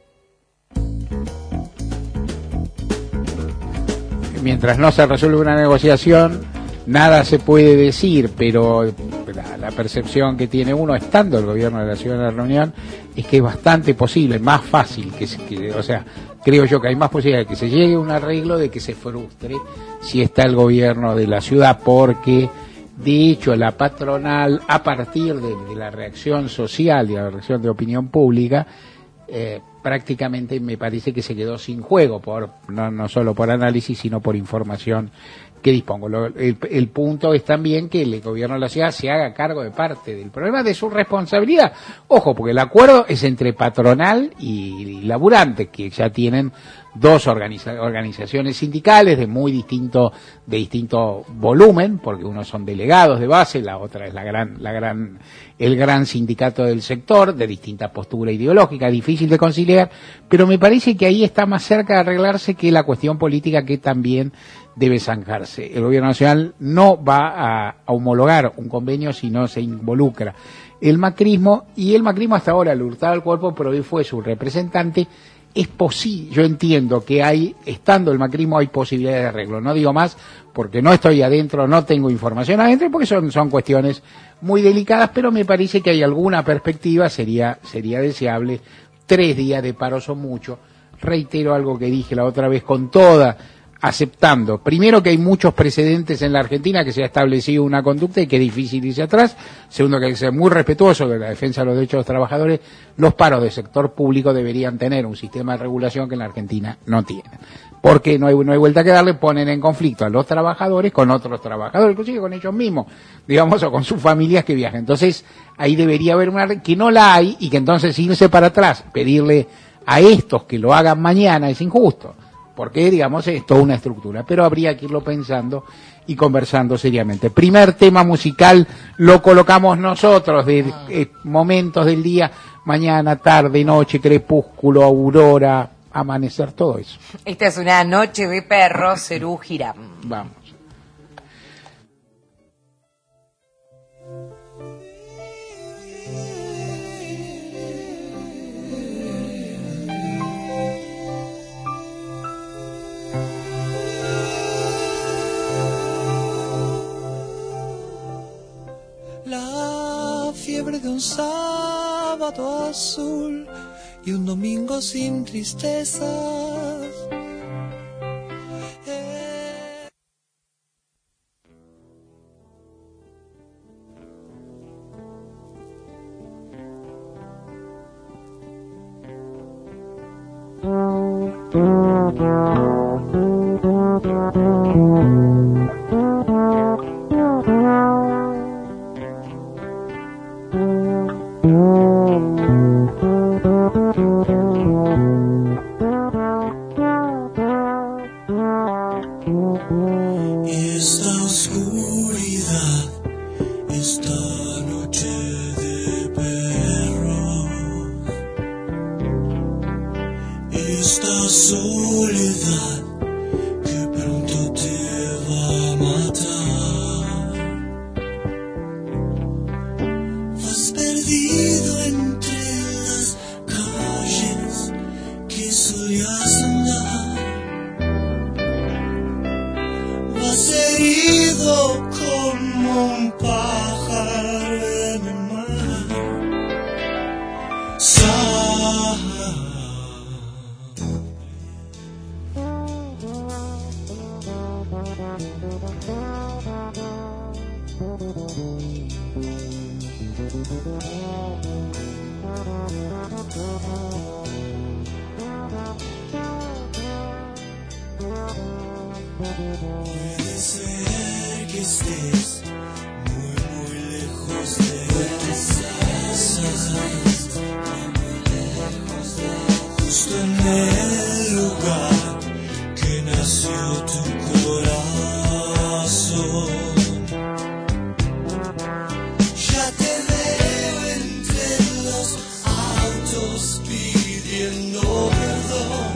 Mientras no se resuelve una negociación, nada se puede decir, pero la, la percepción que tiene uno, estando el gobierno de la ciudad en la reunión, es que es bastante posible, más fácil, que, que o sea, creo yo que hay más posibilidad de que se llegue a un arreglo, de que se frustre si está el gobierno de la ciudad, porque de hecho la patronal, a partir de, de la reacción social y la reacción de opinión pública, eh, prácticamente me parece que se quedó sin juego, por no, no solo por análisis, sino por información que dispongo. Lo, el, el punto es también que el gobierno de la ciudad se haga cargo de parte del problema, de su responsabilidad. Ojo, porque el acuerdo es entre patronal y, y laburantes, que ya tienen dos organiza, organizaciones sindicales de muy distinto, de distinto volumen, porque unos son delegados de base, la otra es la gran, la gran, el gran sindicato del sector, de distinta postura ideológica, difícil de conciliar, pero me parece que ahí está más cerca de arreglarse que la cuestión política, que también debe zanjarse. El gobierno nacional no va a, a homologar un convenio si no se involucra el macrismo, y el macrismo hasta ahora le hurtaba el cuerpo, pero hoy fue su representante. Es posible, yo entiendo que hay, estando el macrismo, hay posibilidades de arreglo. No digo más porque no estoy adentro, no tengo información adentro, porque son, son cuestiones muy delicadas, pero me parece que hay alguna perspectiva, sería, sería deseable. Tres días de paro son mucho. Reitero algo que dije la otra vez, con toda, aceptando, primero, que hay muchos precedentes en la Argentina, que se ha establecido una conducta y que es difícil irse atrás. Segundo, que hay que ser muy respetuoso de la defensa de los derechos de los trabajadores. Los paros del sector público deberían tener un sistema de regulación que en la Argentina no tienen, porque no hay, no hay vuelta que darle. Ponen en conflicto a los trabajadores con otros trabajadores, inclusive con ellos mismos, digamos, o con sus familias que viajan. Entonces, ahí debería haber una, que no la hay, y que entonces irse para atrás, pedirle a estos que lo hagan mañana, es injusto, porque, digamos, es toda una estructura, pero habría que irlo pensando y conversando seriamente. Primer tema musical lo colocamos nosotros, de eh, momentos del día, mañana, tarde, noche, crepúsculo, aurora, amanecer, todo eso. Esta es una noche de perros, Serú Girán. Vamos. La fiebre de un sábado azul y un domingo sin tristezas. Eh... Esta oscuridad, esta noche de perros, esta soledad que pronto te va a matar. Puede ser que estés muy, muy lejos de casa, muy lejos de justo en el lugar que nació tu corazón. Ya te veo entre los autos pidiendo perdón.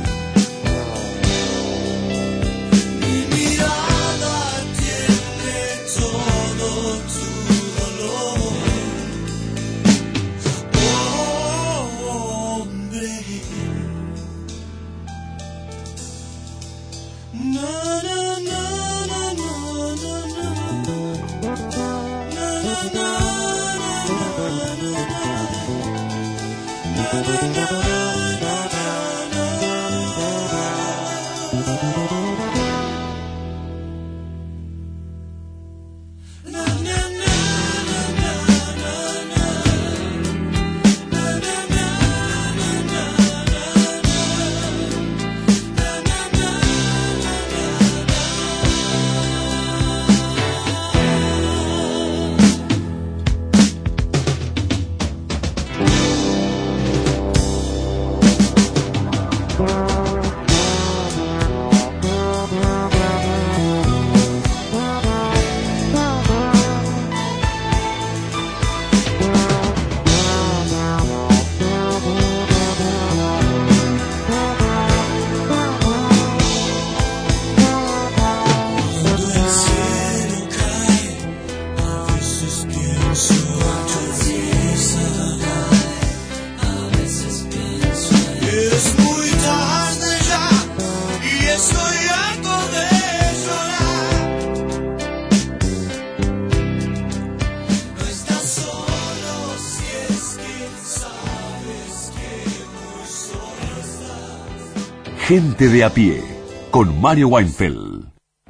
Gente de a pie, con Mario Weinfeld.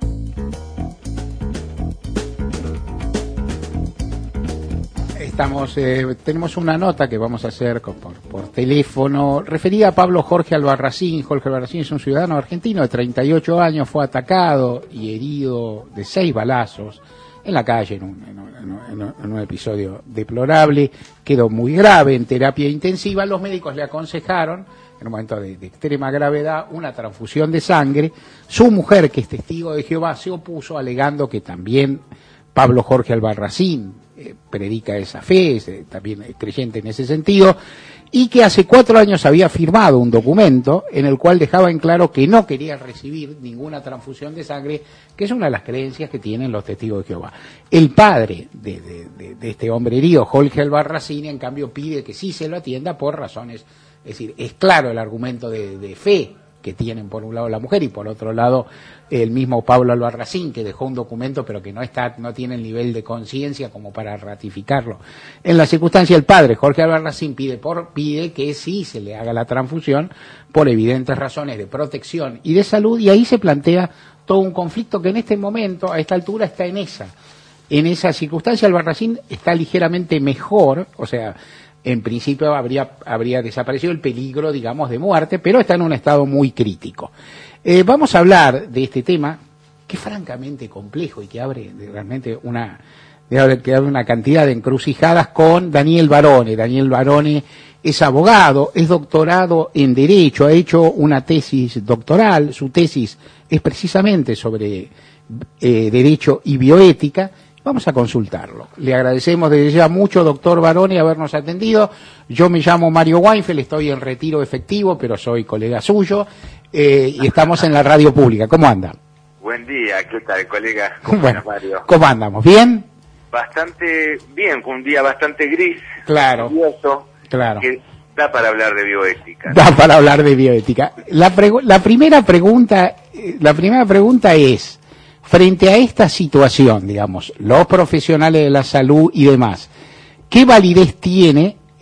Estamos, eh, tenemos una nota que vamos a hacer con, por, por teléfono, referida a Pablo Jorge Albarracín. Jorge Albarracín es un ciudadano argentino de treinta y ocho años, fue atacado y herido de seis balazos en la calle en un, en un, en un, en un episodio deplorable. Quedó muy grave en terapia intensiva. Los médicos le aconsejaron, en un momento de, de extrema gravedad, una transfusión de sangre. Su mujer, que es testigo de Jehová, se opuso alegando que también Pablo Jorge Albarracín eh, predica esa fe, es eh, también es creyente en ese sentido, y que hace cuatro años había firmado un documento en el cual dejaba en claro que no quería recibir ninguna transfusión de sangre, que es una de las creencias que tienen los testigos de Jehová. El padre de, de, de, de este hombre herido, Jorge Albarracín, en cambio pide que sí se lo atienda por razones. Es decir, es claro el argumento de, de fe que tienen por un lado la mujer y por otro lado el mismo Pablo Albarracín, que dejó un documento pero que no está, no tiene el nivel de conciencia como para ratificarlo. En la circunstancia, el padre Jorge Albarracín pide, por, pide que sí se le haga la transfusión por evidentes razones de protección y de salud, y ahí se plantea todo un conflicto que en este momento, a esta altura, está en esa. En esa circunstancia, Albarracín está ligeramente mejor, o sea, en principio habría, habría desaparecido el peligro, digamos, de muerte, pero está en un estado muy crítico. Eh, vamos a hablar de este tema, que es francamente complejo y que abre realmente una, que abre una cantidad de encrucijadas, con Daniel Barone. Daniel Barone es abogado, es doctorado en Derecho, ha hecho una tesis doctoral, su tesis es precisamente sobre eh, Derecho y Bioética. Vamos a consultarlo. Le agradecemos desde ya mucho, doctor Barone, habernos atendido. Yo me llamo Mario Weinfeld, estoy en retiro efectivo, pero soy colega suyo, eh, y estamos en la radio pública. ¿Cómo anda? Buen día, ¿qué tal, colega? ¿Cómo bueno, andas, Mario? ¿Cómo andamos? ¿Bien? Bastante bien, fue un día bastante gris. Claro. Curioso, claro. Que da para hablar de bioética. Da para hablar de bioética. La, pregu- la primera pregunta, la primera pregunta es, frente a esta situación, digamos, los profesionales de la salud y demás, ¿qué validez tiene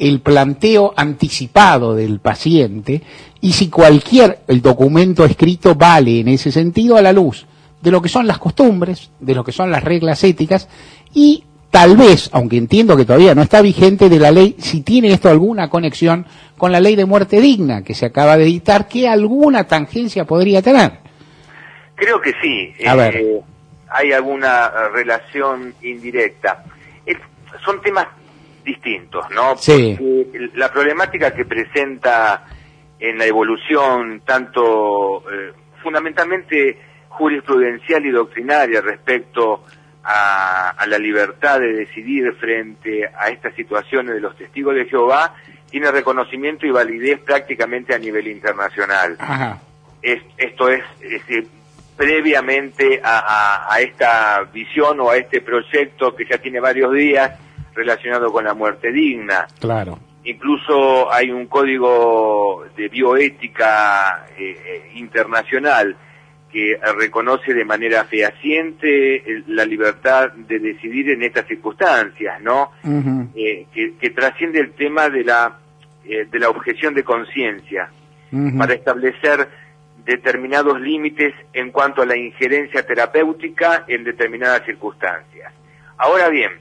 el planteo anticipado del paciente y si cualquier el documento escrito vale en ese sentido a la luz de lo que son las costumbres, de lo que son las reglas éticas y tal vez, aunque entiendo que todavía no está vigente, de la ley, si tiene esto alguna conexión con la ley de muerte digna que se acaba de dictar, que alguna tangencia podría tener. Creo que sí. A eh, ver. Hay alguna eh, relación indirecta. Es- son temas distintos, ¿no? Sí. Porque la problemática que presenta en la evolución, tanto eh, fundamentalmente jurisprudencial y doctrinaria respecto a, a la libertad de decidir frente a estas situaciones de los testigos de Jehová, tiene reconocimiento y validez prácticamente a nivel internacional. Ajá. Es- esto es, es decir, previamente a, a- a esta visión o a este proyecto que ya tiene varios días relacionado con la muerte digna. Claro. Incluso hay un código de bioética eh, eh, internacional que reconoce de manera fehaciente el- la libertad de decidir en estas circunstancias, ¿no? Ujú. Eh, que, que trasciende el tema de la eh, de la objeción de conciencia Ujú. para establecer determinados límites en cuanto a la injerencia terapéutica en determinadas circunstancias. Ahora bien,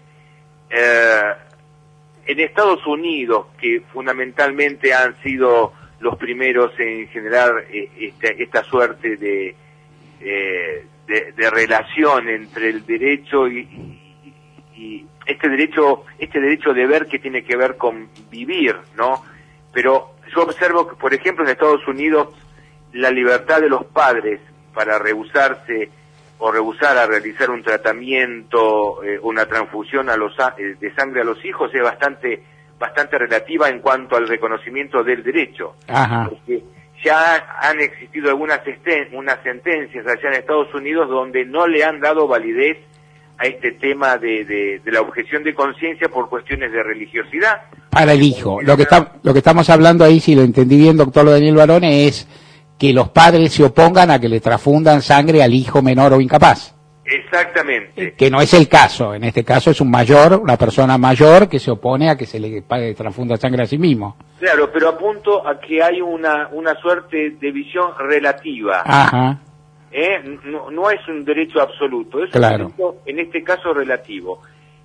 eh, en Estados Unidos, que fundamentalmente han sido los primeros en generar eh, esta, esta suerte de, eh, de, de relación entre el derecho y, y, y este derecho, este derecho de ver que tiene que ver con vivir, ¿no? Pero yo observo que, por ejemplo, en Estados Unidos, la libertad de los padres para rehusarse o rehusar a realizar un tratamiento, eh, una transfusión a los, a- eh, de sangre a los hijos es bastante bastante relativa en cuanto al reconocimiento del derecho. Ajá. Porque ya han existido algunas esten- unas sentencias allá en Estados Unidos donde no le han dado validez a este tema de, de, de la objeción de conciencia por cuestiones de religiosidad. Para el hijo. Lo que está, lo que estamos hablando ahí, si lo entendí bien, doctor Daniel Barone, es que los padres se opongan a que le transfundan sangre al hijo menor o incapaz. Exactamente. Que no es el caso. En este caso es un mayor, una persona mayor que se opone a que se le pa- transfunda sangre a sí mismo. Claro, pero apunto a que hay una, una suerte de visión relativa. Ajá. ¿eh? No, no es un derecho absoluto, es Claro. un derecho, en este caso, relativo.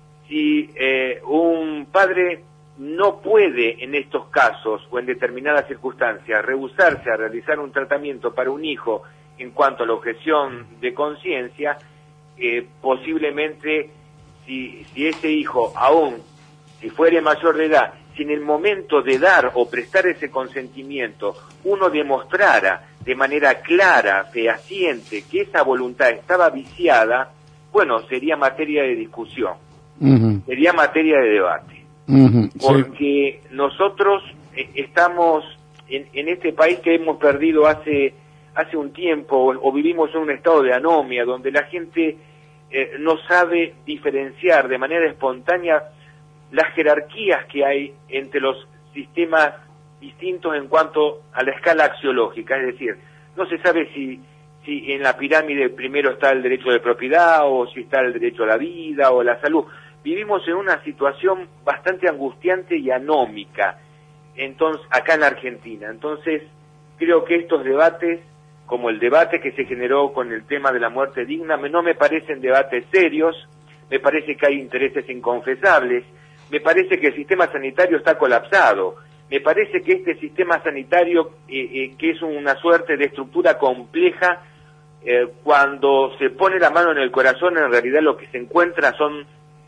Si eh, un padre no puede, en estos casos o en determinadas circunstancias, rehusarse a realizar un tratamiento para un hijo en cuanto a la objeción de conciencia, eh, posiblemente si, si ese hijo, aún si fuere mayor de edad, si en el momento de dar o prestar ese consentimiento uno demostrara de manera clara, fehaciente, que esa voluntad estaba viciada, bueno, sería materia de discusión, Ujú. sería materia de debate. Ujú. Sí. Porque nosotros eh, estamos en, en este país que hemos perdido hace hace un tiempo, o, o vivimos en un estado de anomia, donde la gente eh, no sabe diferenciar de manera espontánea las jerarquías que hay entre los sistemas distintos en cuanto a la escala axiológica, es decir, no se sabe si, si en la pirámide primero está el derecho de propiedad, o si está el derecho a la vida, o la salud. Vivimos en una situación bastante angustiante y anómica, entonces, acá en la Argentina. Entonces, creo que estos debates, como el debate que se generó con el tema de la muerte digna, me- no me parecen debates serios, me parece que hay intereses inconfesables, me parece que el sistema sanitario está colapsado, me parece que este sistema sanitario, eh, eh, que es una suerte de estructura compleja, eh, cuando se pone la mano en el corazón, en realidad lo que se encuentra son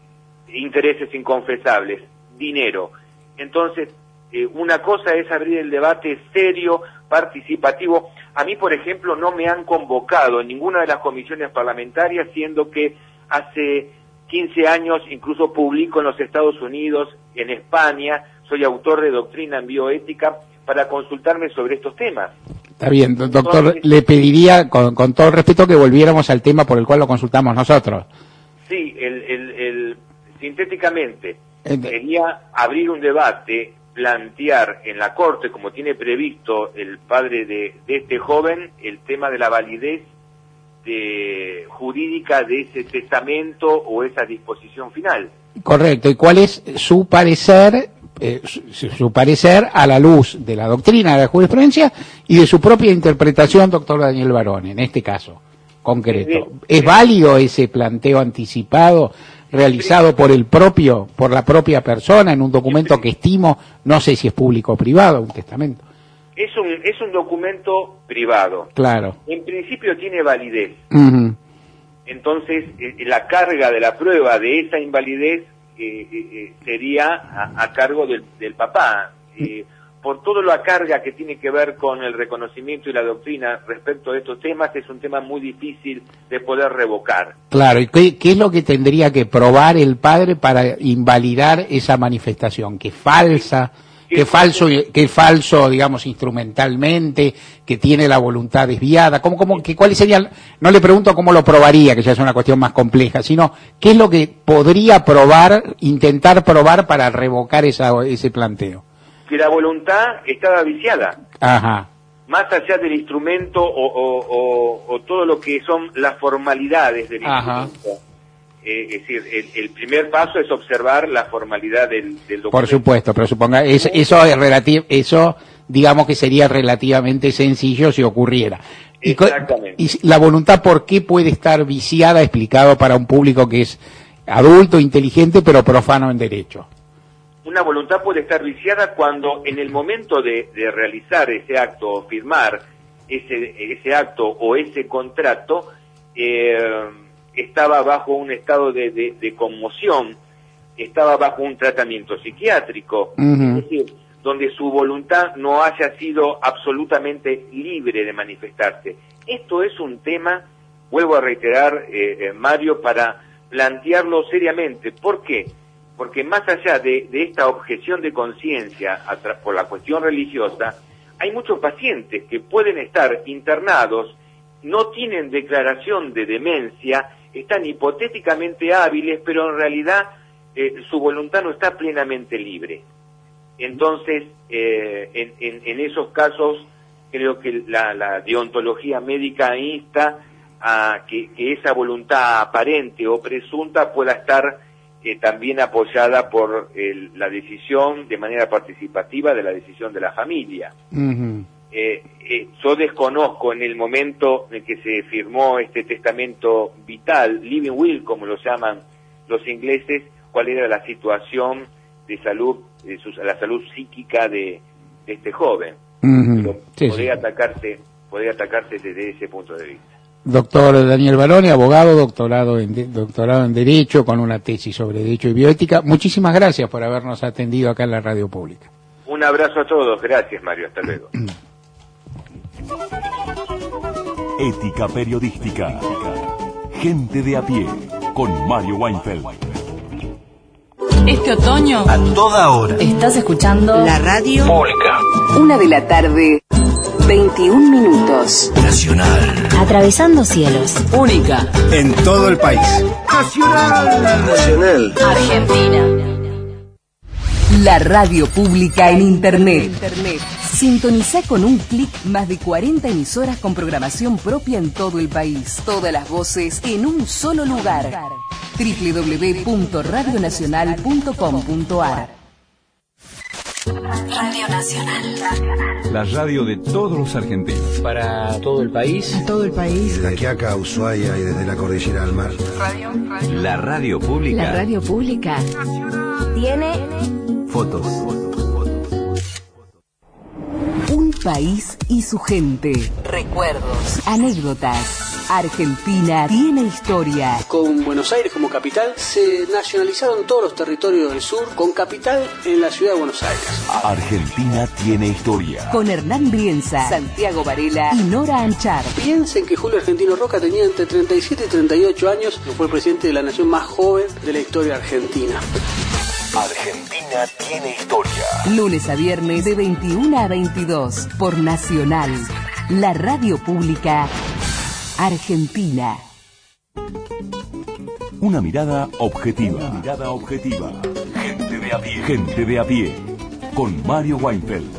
intereses inconfesables, dinero. Entonces, eh, una cosa es abrir el debate serio, participativo. A mí, por ejemplo, no me han convocado en ninguna de las comisiones parlamentarias, siendo que hace quince años incluso publico en los Estados Unidos, en España, soy autor de doctrina en bioética, para consultarme sobre estos temas. Está bien, do- doctor, Entonces- le pediría con, con todo el respeto que volviéramos al tema por el cual lo consultamos nosotros. Sí, el, el, el, sintéticamente, Eh, quería abrir un debate, plantear en la Corte, como tiene previsto el padre de, de este joven, el tema de la validez de, jurídica de ese testamento o esa disposición final. Correcto, ¿y cuál es su parecer eh, su, su parecer a la luz de la doctrina de la jurisprudencia y de su propia interpretación, doctor Daniel Barón, en este caso concreto. ¿Es válido ese planteo anticipado realizado por el propio, por la propia persona en un documento que estimo, no sé si es público o privado, un testamento? Es un, es un documento privado. Claro. En principio tiene validez. Uh-huh. Entonces, eh, la carga de la prueba de esa invalidez eh, eh, sería a, a cargo del, del papá. Eh, por toda la carga que tiene que ver con el reconocimiento y la doctrina respecto de estos temas, es un tema muy difícil de poder revocar. Claro, ¿y qué, qué es lo que tendría que probar el padre para invalidar esa manifestación? ¿Que es falsa? Que falso, que falso, digamos, instrumentalmente, que tiene la voluntad desviada? ¿Cómo, cómo, que, ¿Cuáles serían? No le pregunto cómo lo probaría, que ya es una cuestión más compleja, sino qué es lo que podría probar, intentar probar para revocar esa, ese planteo. Que la voluntad estaba viciada. Ajá. Más allá del instrumento o, o, o, o todo lo que son las formalidades del Ajá. instrumento. Eh, es decir, el, el primer paso es observar la formalidad del, del documento. Por supuesto, pero suponga, es, eso es relativo, eso digamos que sería relativamente sencillo si ocurriera. Y, Exactamente. y la voluntad, ¿por qué puede estar viciada? Explicado para un público que es adulto, inteligente, pero profano en derecho. Una voluntad puede estar viciada cuando en el momento de, de realizar ese acto o firmar ese, ese acto o ese contrato, eh, estaba bajo un estado de, de, de conmoción, estaba bajo un tratamiento psiquiátrico, Uh-huh. es decir, donde su voluntad no haya sido absolutamente libre de manifestarse. Esto es un tema, vuelvo a reiterar, eh, eh, Mario, para plantearlo seriamente. ¿Por qué? Porque más allá de, de esta objeción de conciencia por la cuestión religiosa, hay muchos pacientes que pueden estar internados, no tienen declaración de demencia, están hipotéticamente hábiles, pero en realidad eh, su voluntad no está plenamente libre. Entonces, eh, en, en, en esos casos, creo que la, la deontología médica insta a que, que esa voluntad aparente o presunta pueda estar eh, también apoyada por el, la decisión de manera participativa de la decisión de la familia. Uh-huh. Eh, eh, yo desconozco en el momento en que se firmó este testamento vital, living will, como lo llaman los ingleses, cuál era la situación de salud, de su, la salud psíquica de, de este joven. Uh-huh. Pero Sí, podría sí. atacarse, podría atacarse desde ese punto de vista. Doctor Daniel Barone, abogado, doctorado en, de, doctorado en Derecho, con una tesis sobre Derecho y Bioética. Muchísimas gracias por habernos atendido acá en la radio pública. Un abrazo a todos, gracias Mario, hasta luego. Ética periodística. Gente de a pie. Con Mario Weinfeld. Este otoño, A toda hora. estás escuchando La radio pública. Una de la tarde, veintiún minutos. nacional. Atravesando cielos. Única. En todo el país. Nacional. Nacional. Argentina. La radio pública en Internet. Sintoniza con un clic más de cuarenta emisoras con programación propia en todo el país. Todas las voces en un solo lugar. doble u doble u doble u punto radio nacional punto com punto a r. Radio Nacional. La radio de todos los argentinos. Para todo el país. Todo el país. Desde Aquiaca a Ushuaia y desde la cordillera al mar. Radio, radio. La radio pública. La radio pública tiene Fotos. un país y su gente. Recuerdos, anécdotas. Argentina tiene historia. Con Buenos Aires como capital, se nacionalizaron todos los territorios del sur, con capital en la ciudad de Buenos Aires. Argentina tiene historia. Con Hernán Brienza, Santiago Varela y Nora Anchar. Piensen que Julio Argentino Roca tenía entre treinta y siete y treinta y ocho años y fue el presidente de la nación más joven de la historia argentina. Argentina tiene historia. Lunes a viernes de veintiuna a veintidós por Nacional, la radio pública argentina. Una mirada objetiva. Una mirada objetiva. Gente de a pie. Gente de a pie. Con Mario Weinfeld.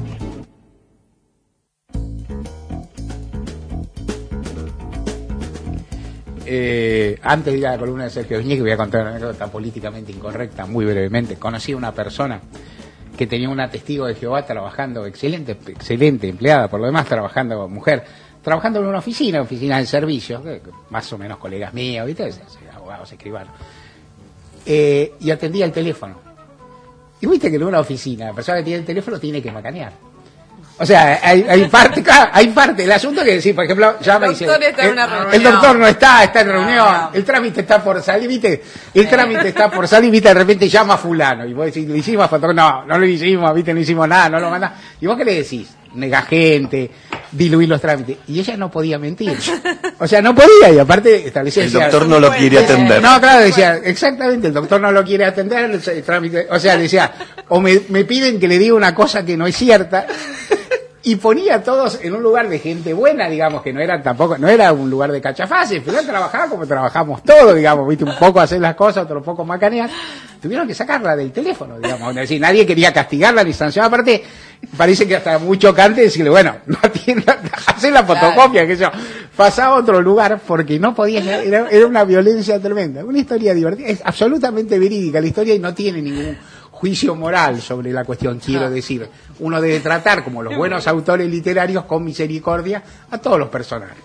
Eh, antes de ir a la columna de Sergio Viñez, que voy a contar una anécdota políticamente incorrecta, muy brevemente. Conocí a una persona que tenía una testigo de Jehová trabajando, excelente, excelente empleada, por lo demás trabajando, mujer, trabajando en una oficina, oficina de servicio, que, que más o menos colegas míos, ¿viste? Abogados, escribanos. Eh, y atendía el teléfono. Y viste que en una oficina, la persona que tiene el teléfono tiene que macanear. O sea, hay, hay parte, claro, hay parte. El asunto que decir, por ejemplo, llama y dice, el, el doctor no está, está en reunión, no. el trámite está por salir, viste, el trámite está por salir, viste, de repente llama a fulano, y vos decís, ¿lo hicimos, fotógrafo? No, no lo hicimos, viste, no hicimos nada, no lo mandás. ¿Y vos qué le decís? Nega gente, diluir los trámites. Y ella no podía mentir. O sea, no podía, y aparte establecía... El doctor no lo quiere atender. No, claro, decía, exactamente, el doctor no lo quiere atender, el, el trámite, o sea, decía, o me, me piden que le diga una cosa que no es cierta, y ponía a todos en un lugar de gente buena, digamos, que no era tampoco, no era un lugar de cachafaces, pero él trabajaba como trabajamos todos, digamos, viste, un poco hacer las cosas, otro poco macanear. Tuvieron que sacarla del teléfono, digamos, es decir, nadie quería castigarla ni sancionar, aparte, parece que hasta muy chocante decirle, bueno, no tiene, hacer la fotocopia, que yo, pasaba a otro lugar porque no podía, era, era una violencia tremenda, una historia divertida, es absolutamente verídica la historia y no tiene ningún juicio moral sobre la cuestión, quiero decir. Uno debe tratar, como los buenos autores literarios, con misericordia a todos los personajes.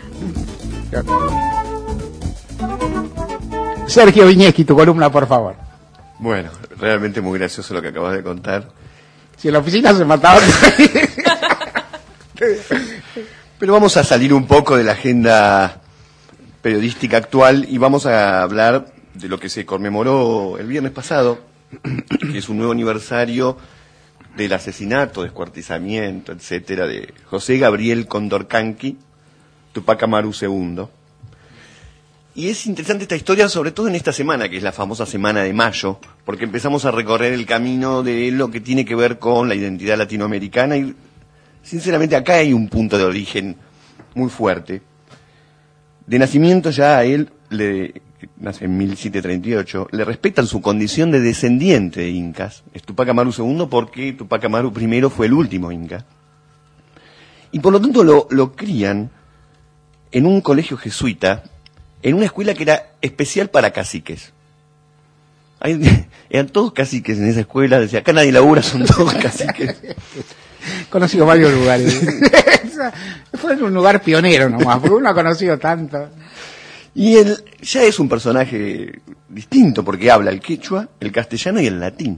Sergio Viñeski, tu columna, por favor. Bueno, realmente muy gracioso lo que acabas de contar. Si en la oficina se mataban... Pero vamos a salir un poco de la agenda periodística actual y vamos a hablar de lo que se conmemoró el viernes pasado, que es un nuevo aniversario del asesinato, descuartizamiento, etcétera, de José Gabriel Condorcanqui, Tupac Amaru segundo. Y es interesante esta historia, sobre todo en esta semana, que es la famosa semana de mayo, porque empezamos a recorrer el camino de lo que tiene que ver con la identidad latinoamericana y, sinceramente, acá hay un punto de origen muy fuerte. De nacimiento ya a él, le, que nace en mil setecientos treinta y ocho, le respetan su condición de descendiente de incas. Es Tupac Amaru segundo porque Tupac Amaru primero fue el último inca. Y por lo tanto lo, lo crían en un colegio jesuita, en una escuela que era especial para caciques. Hay, eran todos caciques en esa escuela, decía, acá nadie labura, son todos caciques. Conocido varios lugares. Fue en un lugar pionero nomás, porque uno ha conocido tanto. Y él ya es un personaje distinto, porque habla el quechua, el castellano y el latín.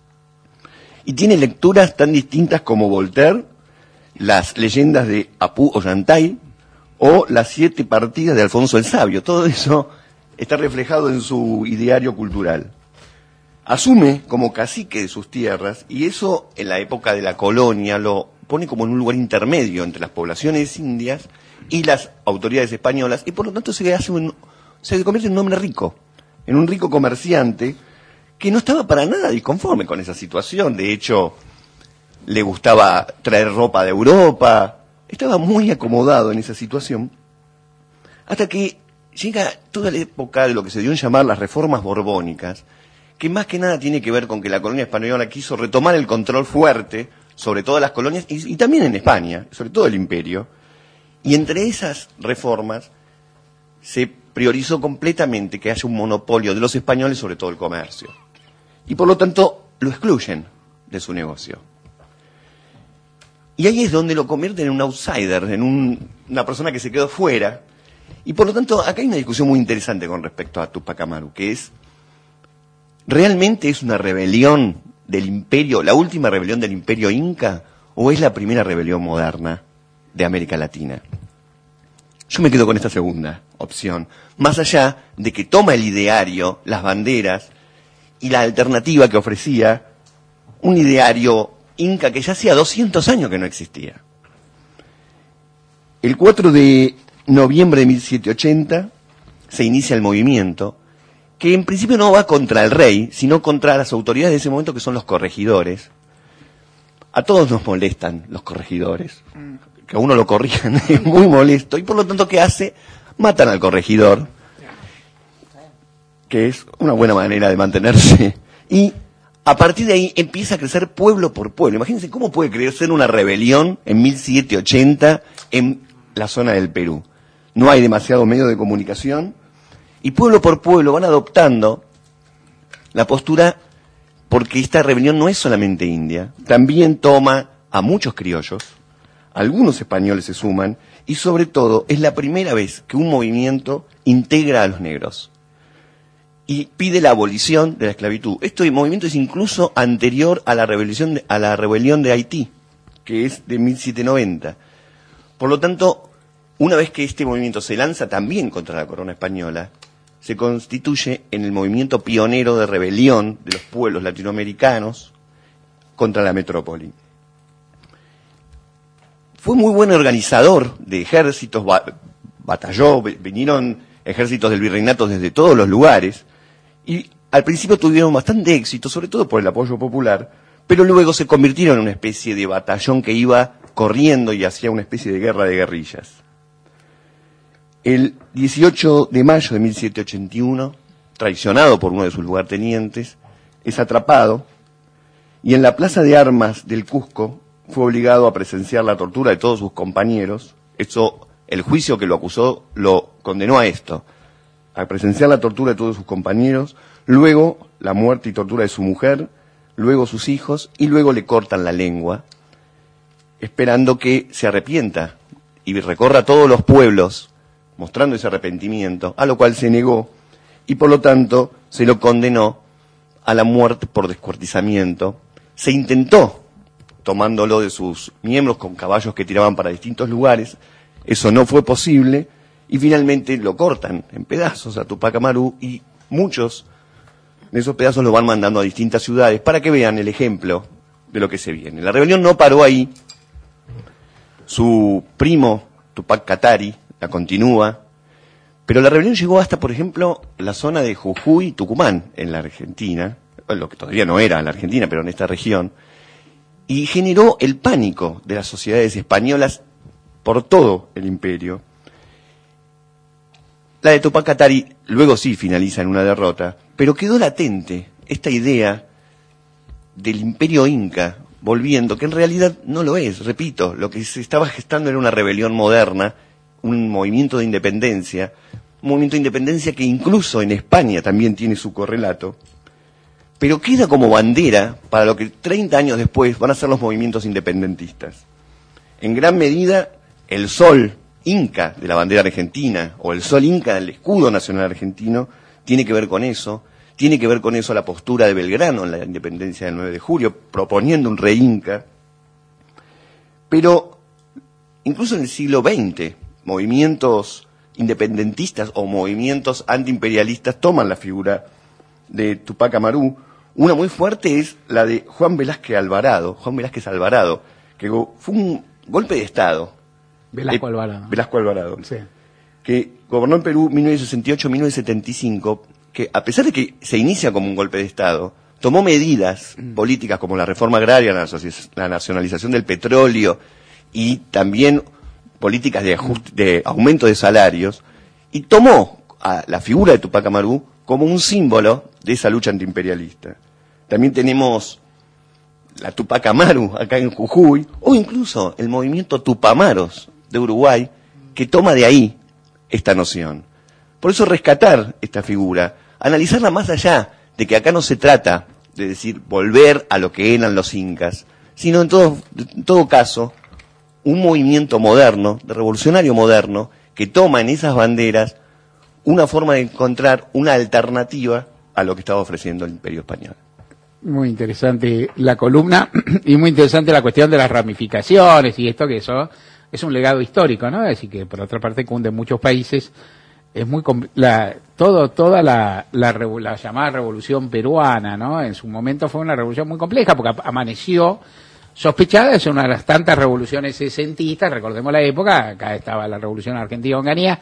Y tiene lecturas tan distintas como Voltaire, las leyendas de Apu Ollantay, o las siete partidas de Alfonso el Sabio. Todo eso está reflejado en su ideario cultural. Asume como cacique de sus tierras, y eso en la época de la colonia lo pone como en un lugar intermedio entre las poblaciones indias y las autoridades españolas, y por lo tanto se hace un, se convierte en un hombre rico, en un rico comerciante que no estaba para nada disconforme con esa situación. De hecho, le gustaba traer ropa de Europa, estaba muy acomodado en esa situación, hasta que llega toda la época de lo que se dio en llamar las reformas borbónicas, que más que nada tiene que ver con que la colonia española quiso retomar el control fuerte sobre todas las colonias, y, y también en España, sobre todo el imperio, y entre esas reformas se priorizó completamente que haya un monopolio de los españoles sobre todo el comercio, y por lo tanto lo excluyen de su negocio. Y ahí es donde lo convierten en un outsider, en un, una persona que se quedó fuera. Y por lo tanto, acá hay una discusión muy interesante con respecto a Tupac Amaru, que es, ¿realmente es una rebelión del imperio, la última rebelión del imperio inca, o es la primera rebelión moderna de América Latina? Yo me quedo con esta segunda opción, más allá de que toma el ideario, las banderas y la alternativa que ofrecía, un ideario inca que ya hacía doscientos años que no existía. El cuatro de noviembre de mil setecientos ochenta se inicia el movimiento, que en principio no va contra el rey, sino contra las autoridades de ese momento, que son los corregidores. A todos nos molestan los corregidores, que a uno lo corrijan, es muy molesto, y por lo tanto, ¿qué hace? Matan al corregidor, que es una buena manera de mantenerse, y a partir de ahí empieza a crecer pueblo por pueblo. Imagínense cómo puede crecer una rebelión en mil setecientos ochenta en la zona del Perú. No hay demasiado medio de comunicación, y pueblo por pueblo van adoptando la postura porque esta rebelión no es solamente india, también toma a muchos criollos, algunos españoles se suman, y sobre todo es la primera vez que un movimiento integra a los negros y pide la abolición de la esclavitud. Este movimiento es incluso anterior a la rebelión de, a la rebelión de Haití, que es de mil setecientos noventa. Por lo tanto, una vez que este movimiento se lanza también contra la corona española, se constituye en el movimiento pionero de rebelión de los pueblos latinoamericanos contra la metrópoli. Fue muy buen organizador de ejércitos, batalló, vinieron ejércitos del virreinato desde todos los lugares, y al principio tuvieron bastante éxito, sobre todo por el apoyo popular, pero luego se convirtieron en una especie de batallón que iba corriendo y hacía una especie de guerra de guerrillas. El dieciocho de mayo de mil setecientos ochenta y uno, traicionado por uno de sus lugartenientes, es atrapado y en la plaza de armas del Cusco fue obligado a presenciar la tortura de todos sus compañeros. Eso, el juicio que lo acusó lo condenó a esto, a presenciar la tortura de todos sus compañeros, luego la muerte y tortura de su mujer, luego sus hijos, y luego le cortan la lengua, esperando que se arrepienta y recorra todos los pueblos mostrando ese arrepentimiento, a lo cual se negó, y por lo tanto se lo condenó a la muerte por descuartizamiento. Se intentó, tomándolo de sus miembros con caballos que tiraban para distintos lugares, eso no fue posible, y finalmente lo cortan en pedazos a Tupac Amaru, y muchos de esos pedazos lo van mandando a distintas ciudades para que vean el ejemplo de lo que se viene. La rebelión no paró ahí. Su primo, Tupac Katari, la continúa, pero la rebelión llegó hasta, por ejemplo, la zona de Jujuy y Tucumán, en la Argentina, lo que todavía no era la Argentina, pero en esta región, y generó el pánico de las sociedades españolas por todo el imperio. La de Tupac Katari luego sí finaliza en una derrota, pero quedó latente esta idea del imperio inca volviendo, que en realidad no lo es. Repito, lo que se estaba gestando era una rebelión moderna, un movimiento de independencia, un movimiento de independencia que incluso en España también tiene su correlato, pero queda como bandera para lo que treinta años después van a ser los movimientos independentistas. En gran medida, el sol inca de la bandera argentina, o el sol inca del escudo nacional argentino, tiene que ver con eso. Tiene que ver con eso la postura de Belgrano en la independencia del nueve de julio, proponiendo un rey inca. Pero incluso en el siglo veinte, movimientos independentistas o movimientos antiimperialistas toman la figura de Tupac Amaru. Una muy fuerte es la de Juan Velázquez Alvarado, Juan Velázquez Alvarado, que fue un golpe de Estado. Velasco Alvarado. Velasco Alvarado. Sí. Que gobernó en Perú mil novecientos sesenta y ocho a mil novecientos setenta y cinco, que a pesar de que se inicia como un golpe de Estado, tomó medidas políticas como la reforma agraria, la, la nacionalización del petróleo y también políticas de, ajuste, de aumento de salarios, y tomó a la figura de Tupac Amaru como un símbolo de esa lucha antiimperialista. También tenemos la Tupac Amaru acá en Jujuy, o incluso el movimiento Tupamaros de Uruguay, que toma de ahí esta noción. Por eso rescatar esta figura, analizarla más allá de que acá no se trata de decir volver a lo que eran los incas, sino en todo, en todo caso un movimiento moderno, de revolucionario moderno, que toma en esas banderas una forma de encontrar una alternativa a lo que estaba ofreciendo el Imperio Español. Muy interesante la columna y muy interesante la cuestión de las ramificaciones y esto, que eso es un legado histórico, ¿no? Así que por otra parte cunde en muchos países. Es muy la, todo toda la, la, la llamada revolución peruana, ¿no? En su momento fue una revolución muy compleja porque amaneció sospechada de ser una de las tantas revoluciones sesentistas. Recordemos la época, acá estaba la revolución argentina Onganía,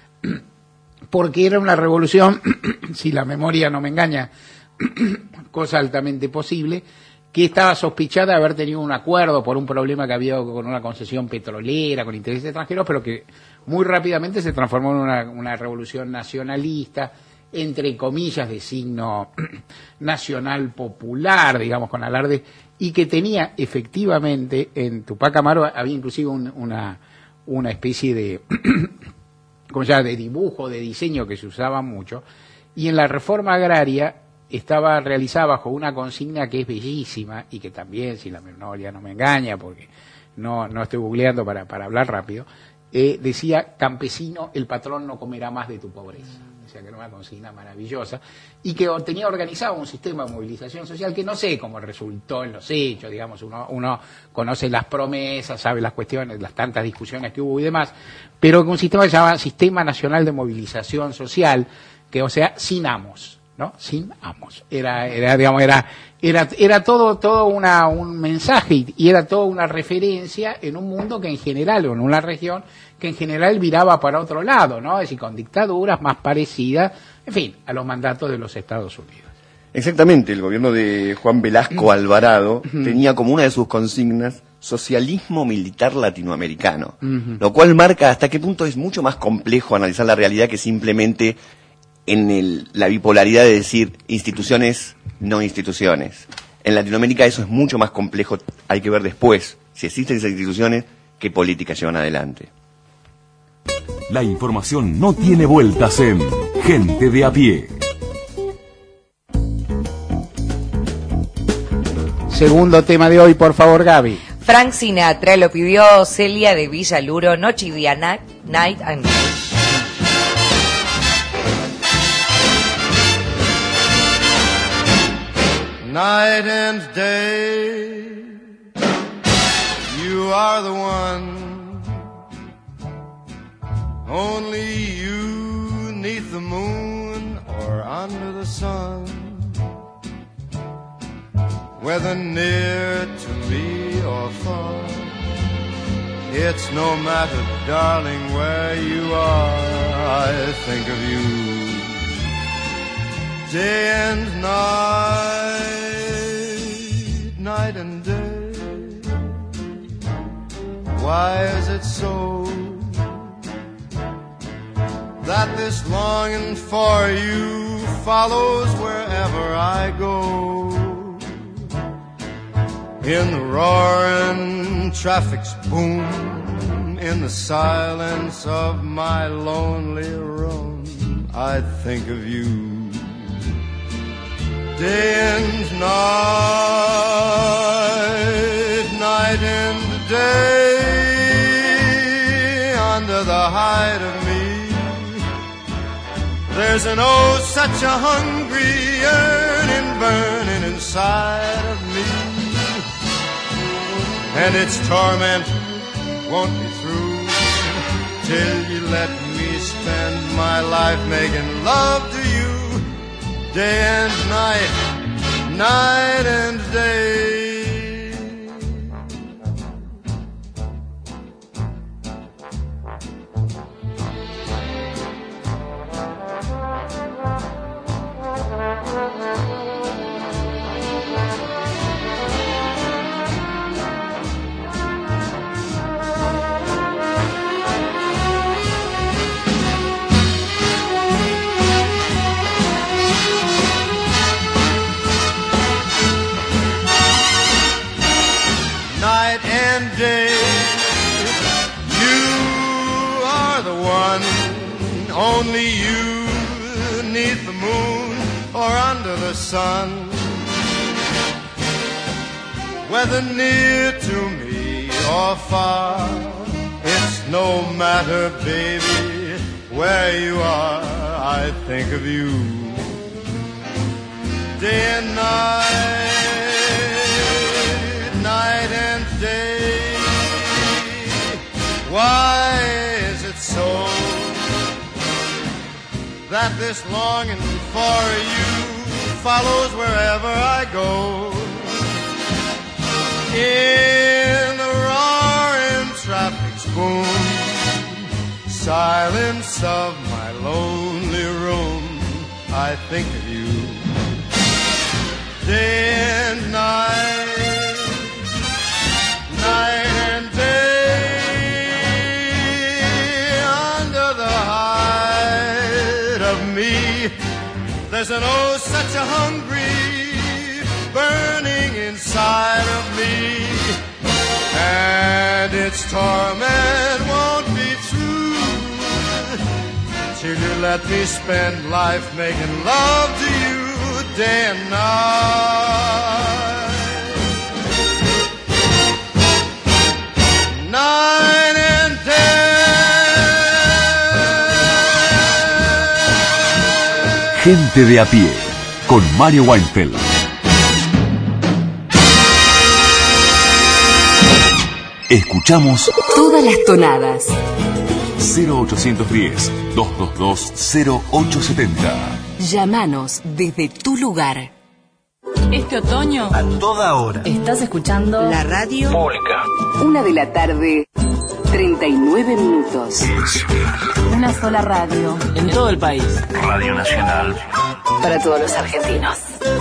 porque era una revolución, si la memoria no me engaña, cosa altamente posible, que estaba sospechada de haber tenido un acuerdo por un problema que había con una concesión petrolera, con intereses extranjeros, pero que muy rápidamente se transformó en una, una revolución nacionalista, entre comillas, de signo nacional popular, digamos, con alarde, y que tenía efectivamente en Tupac Amaru había inclusive un, una, una especie de, ¿cómo se llama?, de dibujo, de diseño que se usaba mucho, y en la reforma agraria estaba realizada bajo una consigna que es bellísima y que también, si la memoria no me engaña, porque no, no estoy googleando para, para hablar rápido, eh, decía, campesino, el patrón no comerá más de tu pobreza. O sea, que era una consigna maravillosa y que tenía organizado un sistema de movilización social que no sé cómo resultó en los hechos, digamos, uno, uno conoce las promesas, sabe las cuestiones, las tantas discusiones que hubo y demás, pero un sistema que se llama Sistema Nacional de Movilización Social, que o sea, sin amos, ¿no? Sin amos. Era, era digamos, era, era, era todo, todo una, un mensaje y, y era toda una referencia en un mundo que en general, o en una región, que en general viraba para otro lado, ¿no? Es decir, con dictaduras más parecidas, en fin, a los mandatos de los Estados Unidos. Exactamente, el gobierno de Juan Velasco Alvarado tenía como una de sus consignas socialismo militar latinoamericano, Uh-huh. lo cual marca hasta qué punto es mucho más complejo analizar la realidad que simplemente en el, la bipolaridad de decir instituciones, no instituciones. En Latinoamérica eso es mucho más complejo, hay que ver después si existen esas instituciones, qué políticas llevan adelante. La información no tiene vueltas en Gente de a pie. Segundo tema de hoy, por favor, Gaby. Frank Sinatra lo pidió Celia de Villaluro, Noche y Día, Night, Night and Day. Night and day, you are the one. Only you, neath the moon or under the sun. Whether near to me or far, it's no matter, darling, where you are, I think of you. Day and night, night and day. Why is it so that this longing for you follows wherever I go? In the roaring traffic's boom, in the silence of my lonely room, I think of you. Day and night, night and day, under the hide of me, there's an oh such a hungry yearning burning inside of me, and its torment won't be through till you let me spend my life making love to you. Day and night, night and day. Day, you are the one, only you, neath the moon or under the sun. Whether near to me or far, it's no matter, baby, where you are, I think of you. Day and night, night and day. Why is it so that this longing for you follows wherever I go? In the roaring traffic's boom, silence of my lonely room, I think of you. Day and night, night and day. There's an oh such a hungry burning inside of me, and its torment won't be true till you let me spend life making love to you. day and night. Nine and ten. Gente de a pie, con Mario Weinfeld. Escuchamos todas las tonadas. cero ochocientos diez, doscientos veintidós, cero ocho setenta. Llámanos desde tu lugar. Este otoño, a toda hora, estás escuchando la radio pública. Una de la tarde, treinta y nueve minutos. Una sola radio. En todo el país. Radio Nacional. Para todos los argentinos.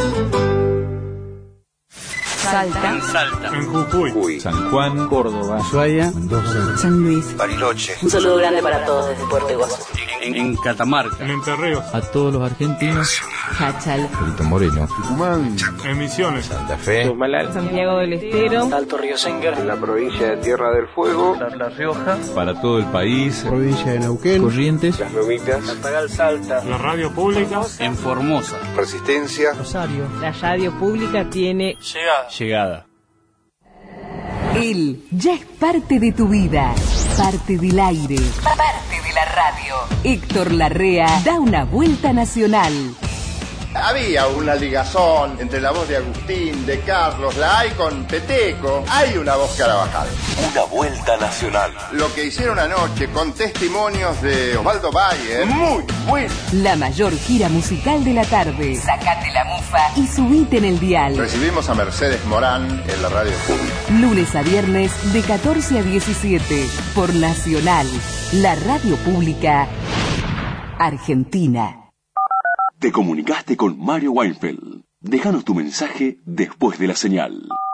Salta. En Salta. En Jujuy. San Juan. Córdoba. Ushuaia. Mendoza. San Luis. Bariloche. Un saludo grande para todos desde Puerto Iguazú. En, en Catamarca. En Entre Ríos. A todos los argentinos. Hachal. Perito Moreno. Tucumán. En Misiones. Santa Fe. Santiago del Estero. Alto Río Sengar. En la provincia de Tierra del Fuego. La, la Rioja. Para todo el país. Provincia de Neuquén. Corrientes. Las Lomitas. Cantagal, Salta. La radio pública. En Formosa. Resistencia. Rosario. La radio pública tiene Llegada. Llegada. Él ya es parte de tu vida, parte del aire, parte de la radio. Héctor Larrea da una vuelta nacional. Había una ligazón entre la voz de Agustín, de Carlos, la hay con Peteco. Hay una voz Carabajal. Una vuelta nacional. Lo que hicieron anoche con testimonios de Osvaldo Valle, muy bueno. La mayor gira musical de la tarde. Sacate la mufa y subite en el dial. Recibimos a Mercedes Morán en la radio pública. Lunes a viernes de catorce a diecisiete por Nacional, la radio pública argentina. Te comunicaste con Mario Weinfeld. Déjanos tu mensaje después de la señal.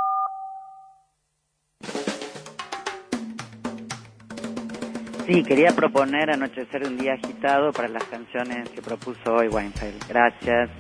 Sí, quería proponer Anochecer un día agitado para las canciones que propuso hoy Weinfeld. Gracias.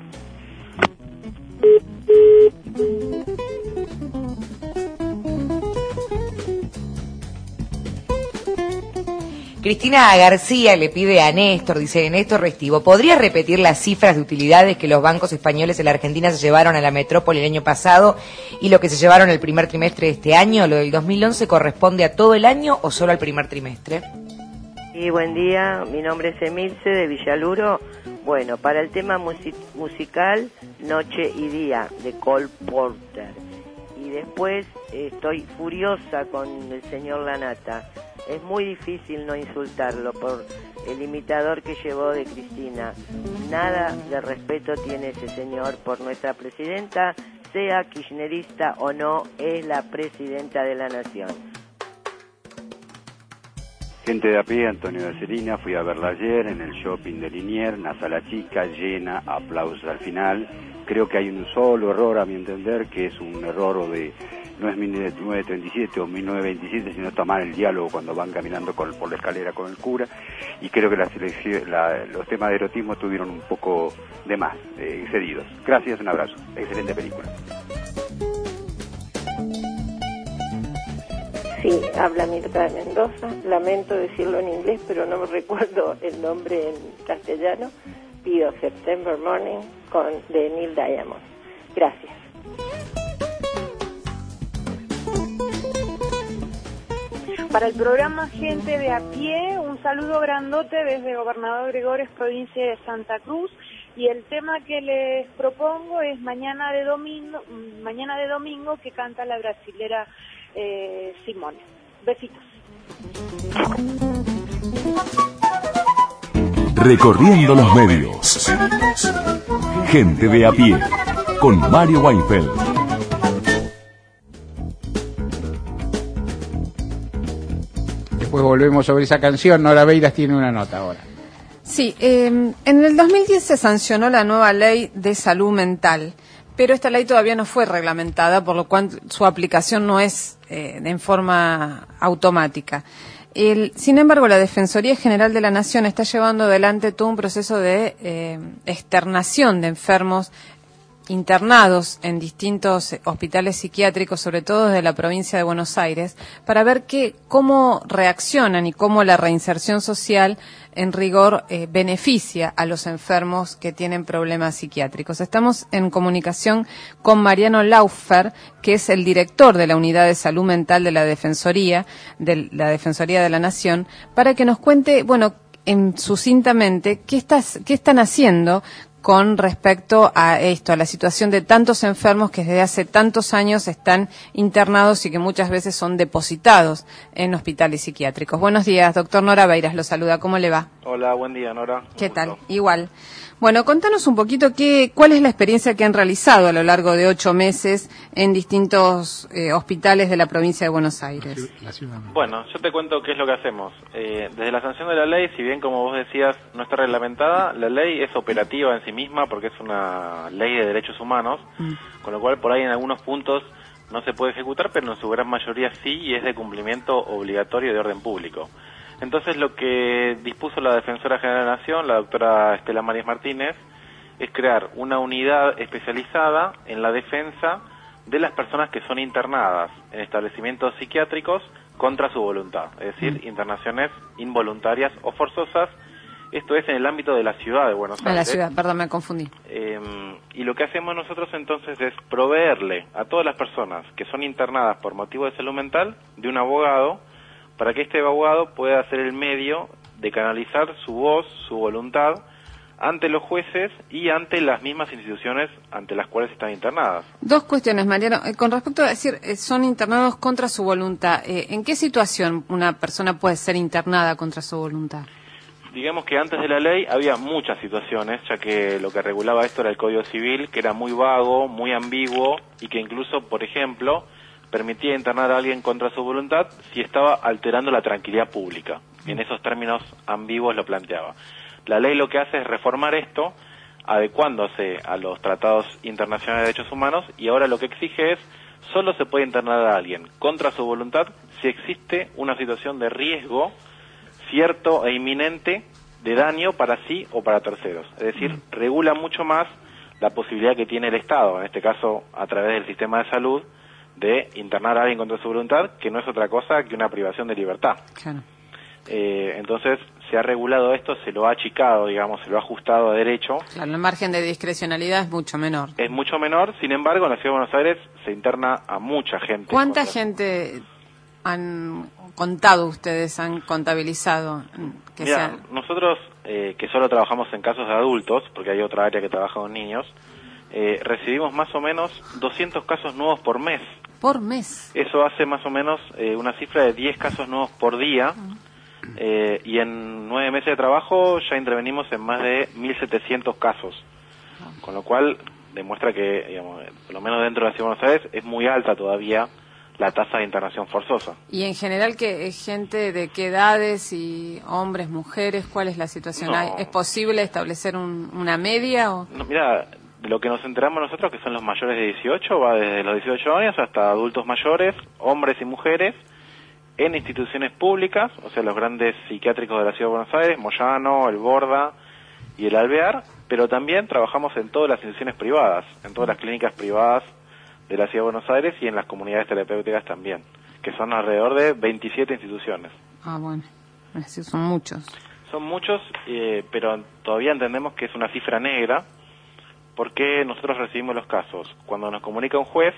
Cristina García le pide a Néstor, dice Néstor Restivo, ¿podrías repetir las cifras de utilidades que los bancos españoles en la Argentina se llevaron a la metrópoli el año pasado y lo que se llevaron el primer trimestre de este año? ¿Lo del dos mil once corresponde a todo el año o solo al primer trimestre? Sí, buen día, mi nombre es Emilce de Villaluro. Bueno, para el tema musi- musical, Noche y Día, de Cole Porter. Y después eh, estoy furiosa con el señor Lanata. Es muy difícil no insultarlo por el imitador que llevó de Cristina. Nada de respeto tiene ese señor por nuestra presidenta, sea kirchnerista o no, es la presidenta de la nación. Gente de a pie, Antonio de Serina, fui a verla ayer en el shopping de Liniers, una sala chica, llena, aplausos al final. Creo que hay un solo error, a mi entender, que es un error de... no es mil novecientos treinta y siete o mil novecientos veintisiete, sino tomar el diálogo cuando van caminando con, por la escalera con el cura, y creo que la selección, la, los temas de erotismo estuvieron un poco de más, eh, excedidos. Gracias, un abrazo. Excelente película. Sí, habla Mirta de Mendoza. Lamento decirlo en inglés, pero no me recuerdo el nombre en castellano. Pido September Morning con de Neil Diamond. Gracias. Para el programa Gente de a Pie, un saludo grandote desde Gobernador Gregores, provincia de Santa Cruz, y el tema que les propongo es Mañana de Domingo, Mañana de Domingo, que canta la brasilera eh, Simone. Besitos. Recorriendo los medios. Gente de a pie, con Mario Weinfeld. Después volvemos sobre esa canción. Nora Beiras tiene una nota ahora. Sí, eh, en el dos mil diez se sancionó la nueva ley de salud mental, pero esta ley todavía no fue reglamentada, por lo cual su aplicación no es eh, en forma automática. El, sin embargo, la Defensoría General de la Nación está llevando adelante todo un proceso de eh, externación de enfermos internados en distintos hospitales psiquiátricos, sobre todo de la provincia de Buenos Aires, para ver qué, cómo reaccionan y cómo la reinserción social en rigor eh, beneficia a los enfermos que tienen problemas psiquiátricos. Estamos en comunicación con Mariano Laufer, que es el director de la Unidad de Salud Mental de la Defensoría, de la Defensoría de la Nación, para que nos cuente, bueno, en, sucintamente, qué, estás, qué están haciendo con respecto a esto, a la situación de tantos enfermos que desde hace tantos años están internados y que muchas veces son depositados en hospitales psiquiátricos. Buenos días, doctor Nora Beiras, lo saluda. ¿Cómo le va? Hola, buen día, Nora. ¿Qué tal? Igual. Bueno, contanos un poquito qué, cuál es la experiencia que han realizado a lo largo de ocho meses en distintos eh, hospitales de la provincia de Buenos Aires. Bueno, yo te cuento qué es lo que hacemos. Eh, desde la sanción de la ley, si bien como vos decías no está reglamentada, la ley es operativa en sí misma porque es una ley de derechos humanos, mm. con lo cual por ahí en algunos puntos no se puede ejecutar, pero en su gran mayoría sí, y es de cumplimiento obligatorio de orden público. Entonces lo que dispuso la Defensora General de la Nación, la doctora Estela Marías Martínez, es crear una unidad especializada en la defensa de las personas que son internadas en establecimientos psiquiátricos contra su voluntad, es decir, mm. internaciones involuntarias o forzosas. Esto es en el ámbito de la ciudad de Buenos Aires. A la ciudad, perdón, me confundí. Eh, y lo que hacemos nosotros entonces es proveerle a todas las personas que son internadas por motivo de salud mental de un abogado, para que este abogado pueda ser el medio de canalizar su voz, su voluntad, ante los jueces y ante las mismas instituciones ante las cuales están internadas. Dos cuestiones, Mariano. Eh, con respecto a decir, eh, son internados contra su voluntad, eh, ¿en qué situación una persona puede ser internada contra su voluntad? Digamos que antes de la ley había muchas situaciones, ya que lo que regulaba esto era el Código Civil, que era muy vago, muy ambiguo, y que incluso, por ejemplo, permitía internar a alguien contra su voluntad si estaba alterando la tranquilidad pública. En esos términos ambiguos lo planteaba. La ley lo que hace es reformar esto, adecuándose a los tratados internacionales de derechos humanos, y ahora lo que exige es, solo se puede internar a alguien contra su voluntad si existe una situación de riesgo cierto e inminente de daño para sí o para terceros. Es decir, regula mucho más la posibilidad que tiene el Estado, en este caso a través del sistema de salud, de internar a alguien contra su voluntad, que no es otra cosa que una privación de libertad. Claro. Eh, entonces se ha regulado esto, se lo ha achicado, digamos, se lo ha ajustado a derecho. Claro, el margen de discrecionalidad es mucho menor. Es mucho menor, sin embargo, en la Ciudad de Buenos Aires se interna a mucha gente. ¿Cuánta gente han contado ustedes, han contabilizado? Que Mira, sean... nosotros, eh, que solo trabajamos en casos de adultos, porque hay otra área que trabaja con niños, eh, recibimos más o menos doscientos casos nuevos por mes. ¿Por mes? Eso hace más o menos eh, una cifra de diez casos nuevos por día, uh-huh. eh, y en nueve meses de trabajo ya intervenimos en más de mil setecientos casos, uh-huh. con lo cual demuestra que, digamos, por lo menos dentro de la Ciudad de Buenos Aires, es muy alta todavía la tasa de internación forzosa. ¿Y en general qué es gente de qué edades, y hombres, mujeres? ¿Cuál es la situación? No. ¿Es posible establecer un, una media? O? No, mira, de lo que nos enteramos nosotros, que son los mayores de dieciocho, va desde los dieciocho años hasta adultos mayores, hombres y mujeres, en instituciones públicas, o sea, los grandes psiquiátricos de la Ciudad de Buenos Aires, Moyano, El Borda y el Alvear, pero también trabajamos en todas las instituciones privadas, en todas las clínicas privadas de la Ciudad de Buenos Aires y en las comunidades terapéuticas también, que son alrededor de veintisiete instituciones. Ah, bueno, es decir, son muchos. Son muchos, eh, pero todavía entendemos que es una cifra negra, porque nosotros recibimos los casos cuando nos comunica un juez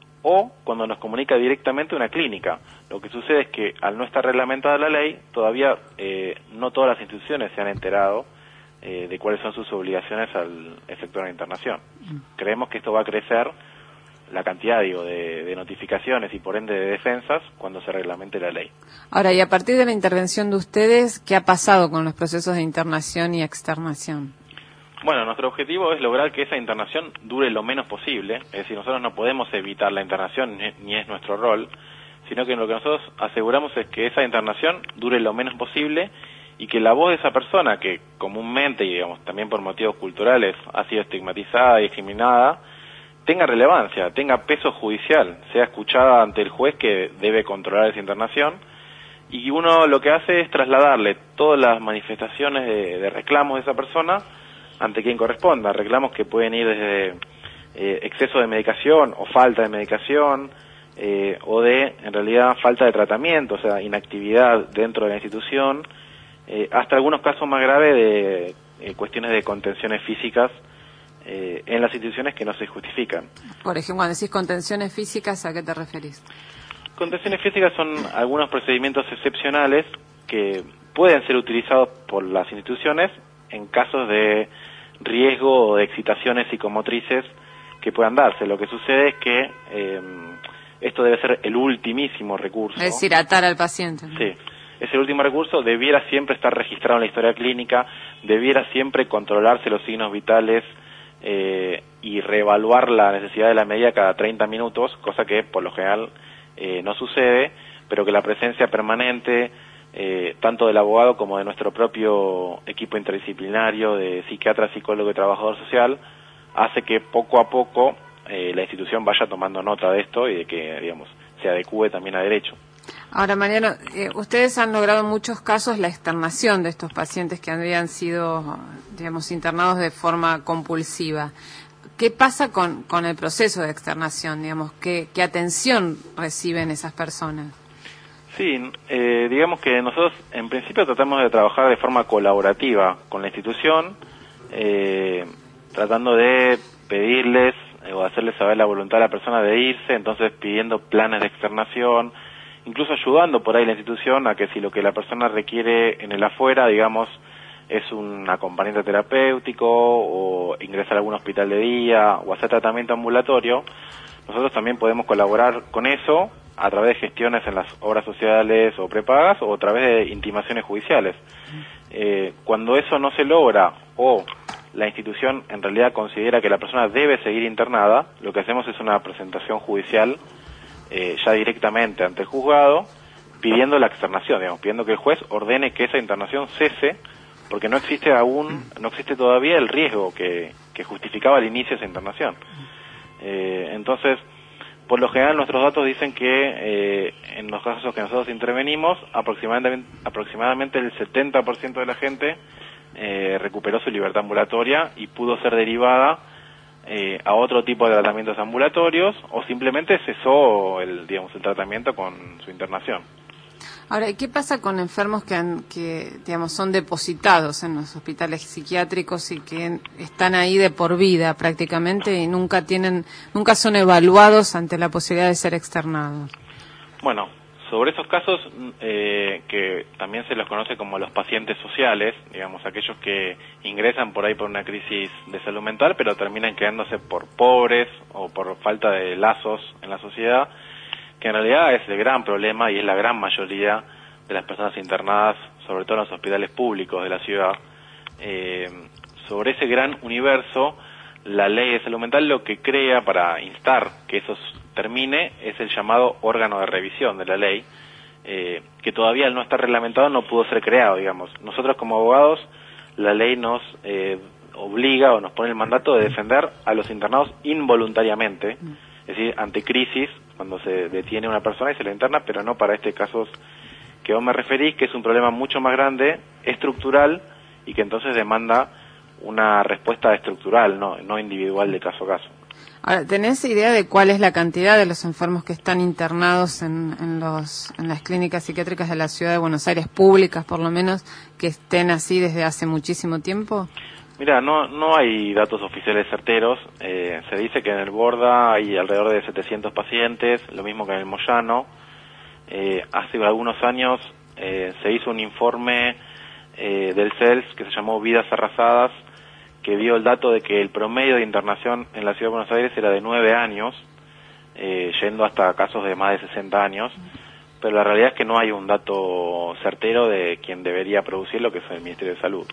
o cuando nos comunica directamente una clínica. Lo que sucede es que al no estar reglamentada la ley, todavía eh, no todas las instituciones se han enterado eh, de cuáles son sus obligaciones al efectuar una internación. Mm. Creemos que esto va a crecer la cantidad, digo, de, de notificaciones y por ende de defensas cuando se reglamente la ley. Ahora, y a partir de la intervención de ustedes, ¿qué ha pasado con los procesos de internación y externación? Bueno, nuestro objetivo es lograr que esa internación dure lo menos posible, es decir, nosotros no podemos evitar la internación, ni, ni es nuestro rol, sino que lo que nosotros aseguramos es que esa internación dure lo menos posible y que la voz de esa persona, que comúnmente, y digamos también por motivos culturales, ha sido estigmatizada y discriminada, tenga relevancia, tenga peso judicial, sea escuchada ante el juez que debe controlar esa internación, y uno lo que hace es trasladarle todas las manifestaciones de, de reclamos de esa persona ante quien corresponda, reclamos que pueden ir desde eh, exceso de medicación o falta de medicación, eh, o de, en realidad, falta de tratamiento, o sea, inactividad dentro de la institución, eh, hasta algunos casos más graves de eh, cuestiones de contenciones físicas eh, en las instituciones que no se justifican. Por ejemplo, cuando decís contenciones físicas, ¿a qué te referís? Contenciones físicas son algunos procedimientos excepcionales que pueden ser utilizados por las instituciones en casos de riesgo o de excitaciones psicomotrices que puedan darse. Lo que sucede es que eh, esto debe ser el ultimísimo recurso. Es decir, atar al paciente, ¿no? Sí, es el último recurso, debiera siempre estar registrado en la historia clínica, debiera siempre controlarse los signos vitales eh, y reevaluar la necesidad de la medida cada treinta minutos, cosa que por lo general eh, no sucede, pero que la presencia permanente Eh, tanto del abogado como de nuestro propio equipo interdisciplinario de psiquiatra, psicólogo y trabajador social, hace que poco a poco eh, la institución vaya tomando nota de esto y de que, digamos, se adecúe también a derecho. Ahora, Mariano, eh, ustedes han logrado en muchos casos la externación de estos pacientes que habían sido, digamos, internados de forma compulsiva. ¿Qué pasa con, con el proceso de externación? Digamos, ¿qué, qué atención reciben esas personas? Sí, eh, digamos que nosotros en principio tratamos de trabajar de forma colaborativa con la institución, eh, tratando de pedirles eh, o hacerles saber la voluntad a la persona de irse, entonces pidiendo planes de externación, incluso ayudando por ahí la institución a que si lo que la persona requiere en el afuera, digamos, es un acompañante terapéutico o ingresar a algún hospital de día o hacer tratamiento ambulatorio, nosotros también podemos colaborar con eso a través de gestiones en las obras sociales o prepagas o a través de intimaciones judiciales. Eh, cuando eso no se logra o la institución en realidad considera que la persona debe seguir internada, lo que hacemos es una presentación judicial eh, ya directamente ante el juzgado pidiendo la externación, digamos, pidiendo que el juez ordene que esa internación cese porque no existe aún, no existe todavía el riesgo que, que justificaba el inicio de esa internación. Eh, entonces, por lo general nuestros datos dicen que eh, en los casos que nosotros intervenimos, aproximadamente, aproximadamente el setenta por ciento de la gente eh, recuperó su libertad ambulatoria y pudo ser derivada eh, a otro tipo de tratamientos ambulatorios o simplemente cesó el, digamos, el tratamiento con su internación. Ahora, ¿y qué pasa con enfermos que, han, que digamos, son depositados en los hospitales psiquiátricos y que están ahí de por vida prácticamente y nunca tienen, nunca son evaluados ante la posibilidad de ser externados? Bueno, sobre esos casos eh, que también se los conoce como los pacientes sociales, digamos, aquellos que ingresan por ahí por una crisis de salud mental, pero terminan quedándose por pobres o por falta de lazos en la sociedad, que en realidad es el gran problema y es la gran mayoría de las personas internadas, sobre todo en los hospitales públicos de la ciudad. Eh, sobre ese gran universo, la ley de salud mental lo que crea para instar que eso termine es el llamado órgano de revisión de la ley, eh, que todavía al no estar reglamentado no pudo ser creado, digamos. Nosotros como abogados, la ley nos eh, obliga o nos pone el mandato de defender a los internados involuntariamente, es decir, ante crisis, cuando se detiene una persona y se la interna, pero no para este caso que vos me referís, que es un problema mucho más grande, estructural, y que entonces demanda una respuesta estructural, no, no individual de caso a caso. Ahora, ¿tenés idea de cuál es la cantidad de los enfermos que están internados en, en, los, en las clínicas psiquiátricas de la ciudad de Buenos Aires, públicas por lo menos, que estén así desde hace muchísimo tiempo? Mira, no no hay datos oficiales certeros. Eh, se dice que en el Borda hay alrededor de setecientos pacientes, lo mismo que en el Moyano. Eh, hace algunos años eh, se hizo un informe eh, del C E L S que se llamó Vidas Arrasadas, que dio el dato de que el promedio de internación en la ciudad de Buenos Aires era de nueve años, eh, yendo hasta casos de más de sesenta años. Pero la realidad es que no hay un dato certero de quien debería producirlo, que es el Ministerio de Salud.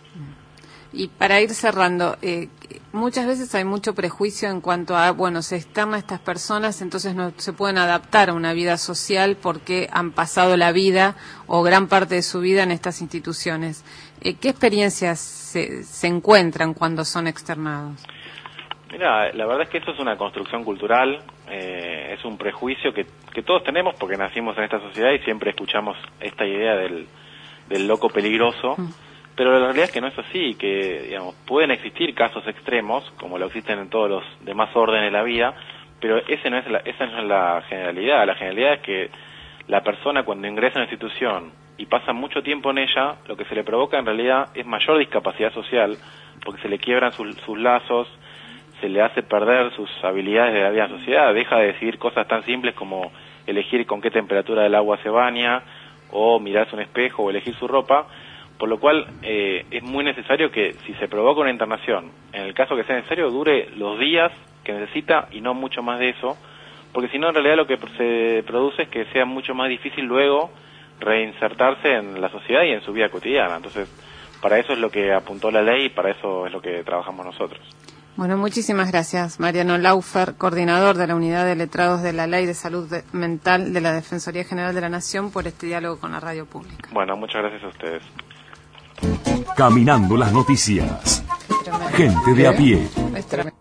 Y para ir cerrando, eh, muchas veces hay mucho prejuicio en cuanto a, bueno, se externa a estas personas, entonces no se pueden adaptar a una vida social porque han pasado la vida o gran parte de su vida en estas instituciones. Eh, ¿Qué experiencias se, se encuentran cuando son externados? Mira, la verdad es que esto es una construcción cultural, eh, es un prejuicio que, que todos tenemos porque nacimos en esta sociedad y siempre escuchamos esta idea del, del loco peligroso. Mm. pero la realidad es que no es así, que digamos pueden existir casos extremos, como lo existen en todos los demás órdenes de la vida, pero ese no es la, esa no es la generalidad. La generalidad es que la persona cuando ingresa en la institución y pasa mucho tiempo en ella, lo que se le provoca en realidad es mayor discapacidad social, porque se le quiebran sus, sus lazos, se le hace perder sus habilidades de la vida en la sociedad, deja de decidir cosas tan simples como elegir con qué temperatura del agua se baña, o mirarse un espejo, o elegir su ropa, por lo cual eh, es muy necesario que si se provoca una internación, en el caso que sea necesario, dure los días que necesita y no mucho más de eso, porque si no en realidad lo que se produce es que sea mucho más difícil luego reinsertarse en la sociedad y en su vida cotidiana. Entonces, para eso es lo que apuntó la ley y para eso es lo que trabajamos nosotros. Bueno, muchísimas gracias, Mariano Laufer, coordinador de la Unidad de Letrados de la Ley de Salud de- Mental de la Defensoría General de la Nación, por este diálogo con la radio pública. Bueno, muchas gracias a ustedes. Caminando las noticias. Gente de a pie. Es tremendo.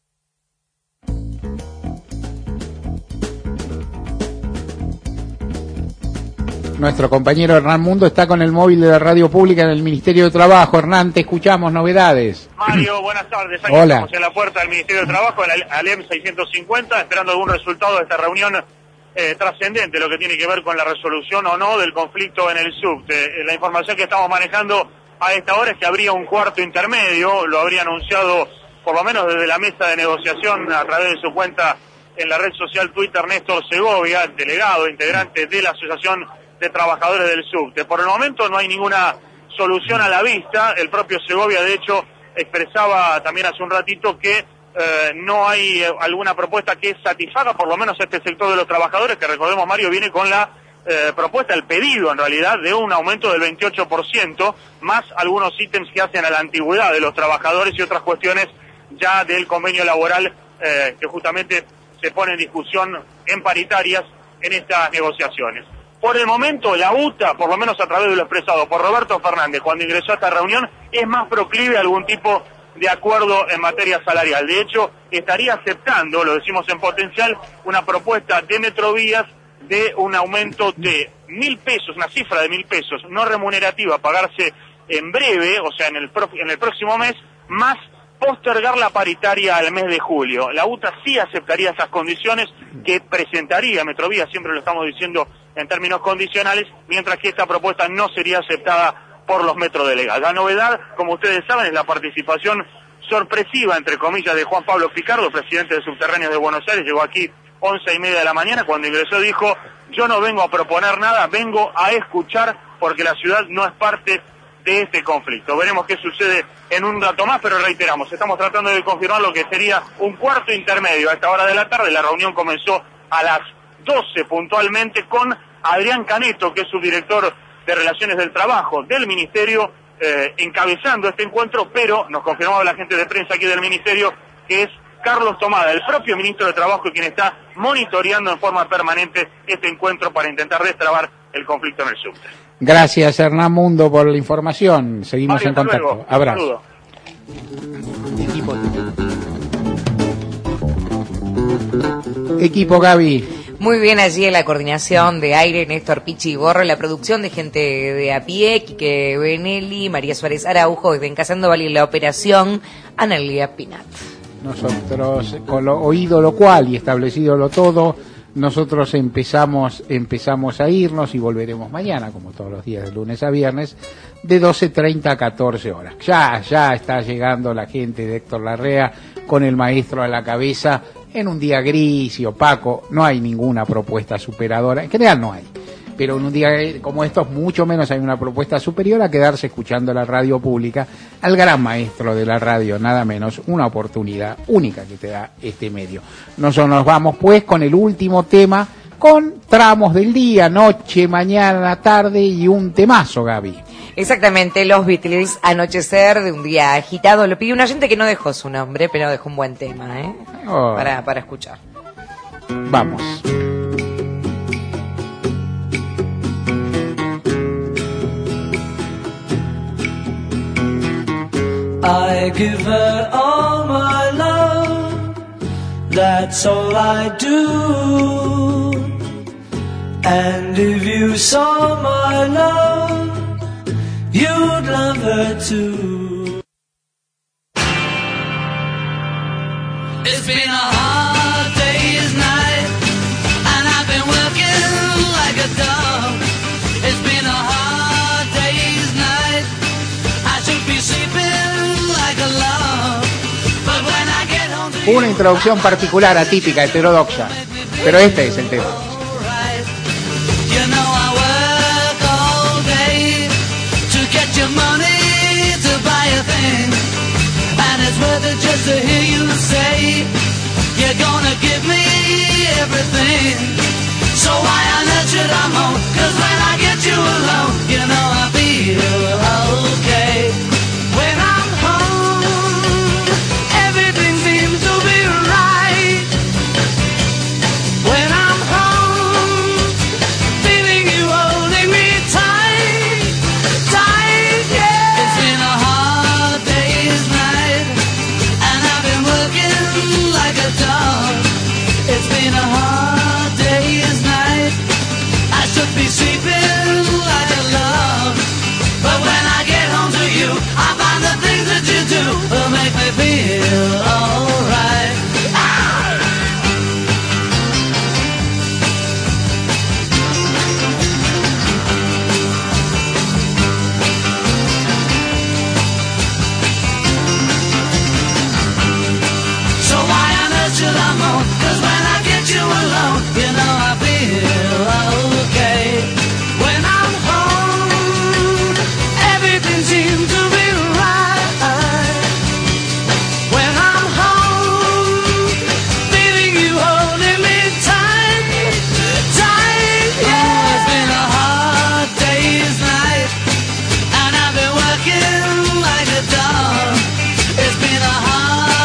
Nuestro compañero Hernán Mundo está con el móvil de la radio pública en el Ministerio de Trabajo. Hernán, te escuchamos, novedades. Mario, buenas tardes. Aquí Hola. estamos en la puerta del Ministerio de Trabajo, en la ALEM seiscientos cincuenta, esperando algún resultado de esta reunión eh, trascendente, lo que tiene que ver con la resolución o no del conflicto en el subte. Eh, la información que estamos manejando a esta hora es que habría un cuarto intermedio, lo habría anunciado por lo menos desde la mesa de negociación a través de su cuenta en la red social Twitter Néstor Segovia, delegado, integrante de la Asociación de Trabajadores del Subte. Por el momento no hay ninguna solución a la vista. El propio Segovia, de hecho, expresaba también hace un ratito que eh, no hay eh, alguna propuesta que satisfaga por lo menos a este sector de los trabajadores, que recordemos, Mario, viene con la eh, propuesta, el pedido en realidad, de un aumento del veintiocho por ciento, más algunos ítems que hacen a la antigüedad de los trabajadores y otras cuestiones ya del convenio laboral eh, que justamente se pone en discusión en paritarias en estas negociaciones. Por el momento, la U T A, por lo menos a través de lo expresado por Roberto Fernández cuando ingresó a esta reunión, es más proclive a algún tipo de acuerdo en materia salarial. De hecho, estaría aceptando, lo decimos en potencial, una propuesta de Metrovías de un aumento de mil pesos, una cifra de mil pesos no remunerativa a pagarse en breve, o sea, en el, pro, en el próximo mes, más postergar la paritaria al mes de julio. La U T A sí aceptaría esas condiciones que presentaría Metrovías, siempre lo estamos diciendo en términos condicionales, mientras que esta propuesta no sería aceptada por los metrodelegados. La novedad, como ustedes saben, es la participación sorpresiva, entre comillas, de Juan Pablo Picardo, presidente de Subterráneos de Buenos Aires. Llegó aquí once y media de la mañana, cuando ingresó dijo: yo no vengo a proponer nada, vengo a escuchar, porque la ciudad no es parte de este conflicto. Veremos qué sucede en un rato más, pero reiteramos, estamos tratando de confirmar lo que sería un cuarto intermedio a esta hora de la tarde. La reunión comenzó a las doce puntualmente con Adrián Caneto, que es subdirector de Relaciones del Trabajo del Ministerio, eh, encabezando este encuentro, pero nos confirmaba la gente de prensa aquí del Ministerio que es Carlos Tomada, el propio ministro de Trabajo, quien está monitoreando en forma permanente este encuentro para intentar destrabar el conflicto en el subte. Gracias, Hernán Mundo, por la información. Seguimos Mario, en contacto. luego. Abrazo. Equipo. Equipo Gaby. Muy bien allí en la coordinación de aire, Néstor Pichi Borro, la producción de gente de a pie, Quique Benelli, María Suárez Araujo, desde Encasando Vale la operación, Analia Pinat. Nosotros, con lo oído lo cual y establecido lo todo, nosotros empezamos empezamos a irnos y volveremos mañana, como todos los días, de lunes a viernes, de doce treinta a catorce horas. Ya, ya está llegando la gente de Héctor Larrea con el maestro a la cabeza en un día gris y opaco. No hay ninguna propuesta superadora, en general no hay, pero en un día como estos mucho menos hay una propuesta superior a quedarse escuchando la radio pública al gran maestro de la radio, nada menos, una oportunidad única que te da este medio. Nosotros nos vamos pues con el último tema, con tramos del día, noche, mañana, tarde y un temazo, Gaby. Exactamente, los Beatles, Anochecer de un día agitado. Lo pidió un oyente que no dejó su nombre, pero dejó un buen tema, ¿eh? Oh. Para, para escuchar. Vamos. I give her all my love, that's all I do. And if you saw my love, you'd love her too. It's been a hard day's night, and I've been working like a dog. It's been a hard day's night, I should be sleeping like a log. But when I get home to Una introducción particular, atípica, heterodoxa. Pero este es el tema. you know I work all day to get your money to buy a thing, and it's worth it just to hear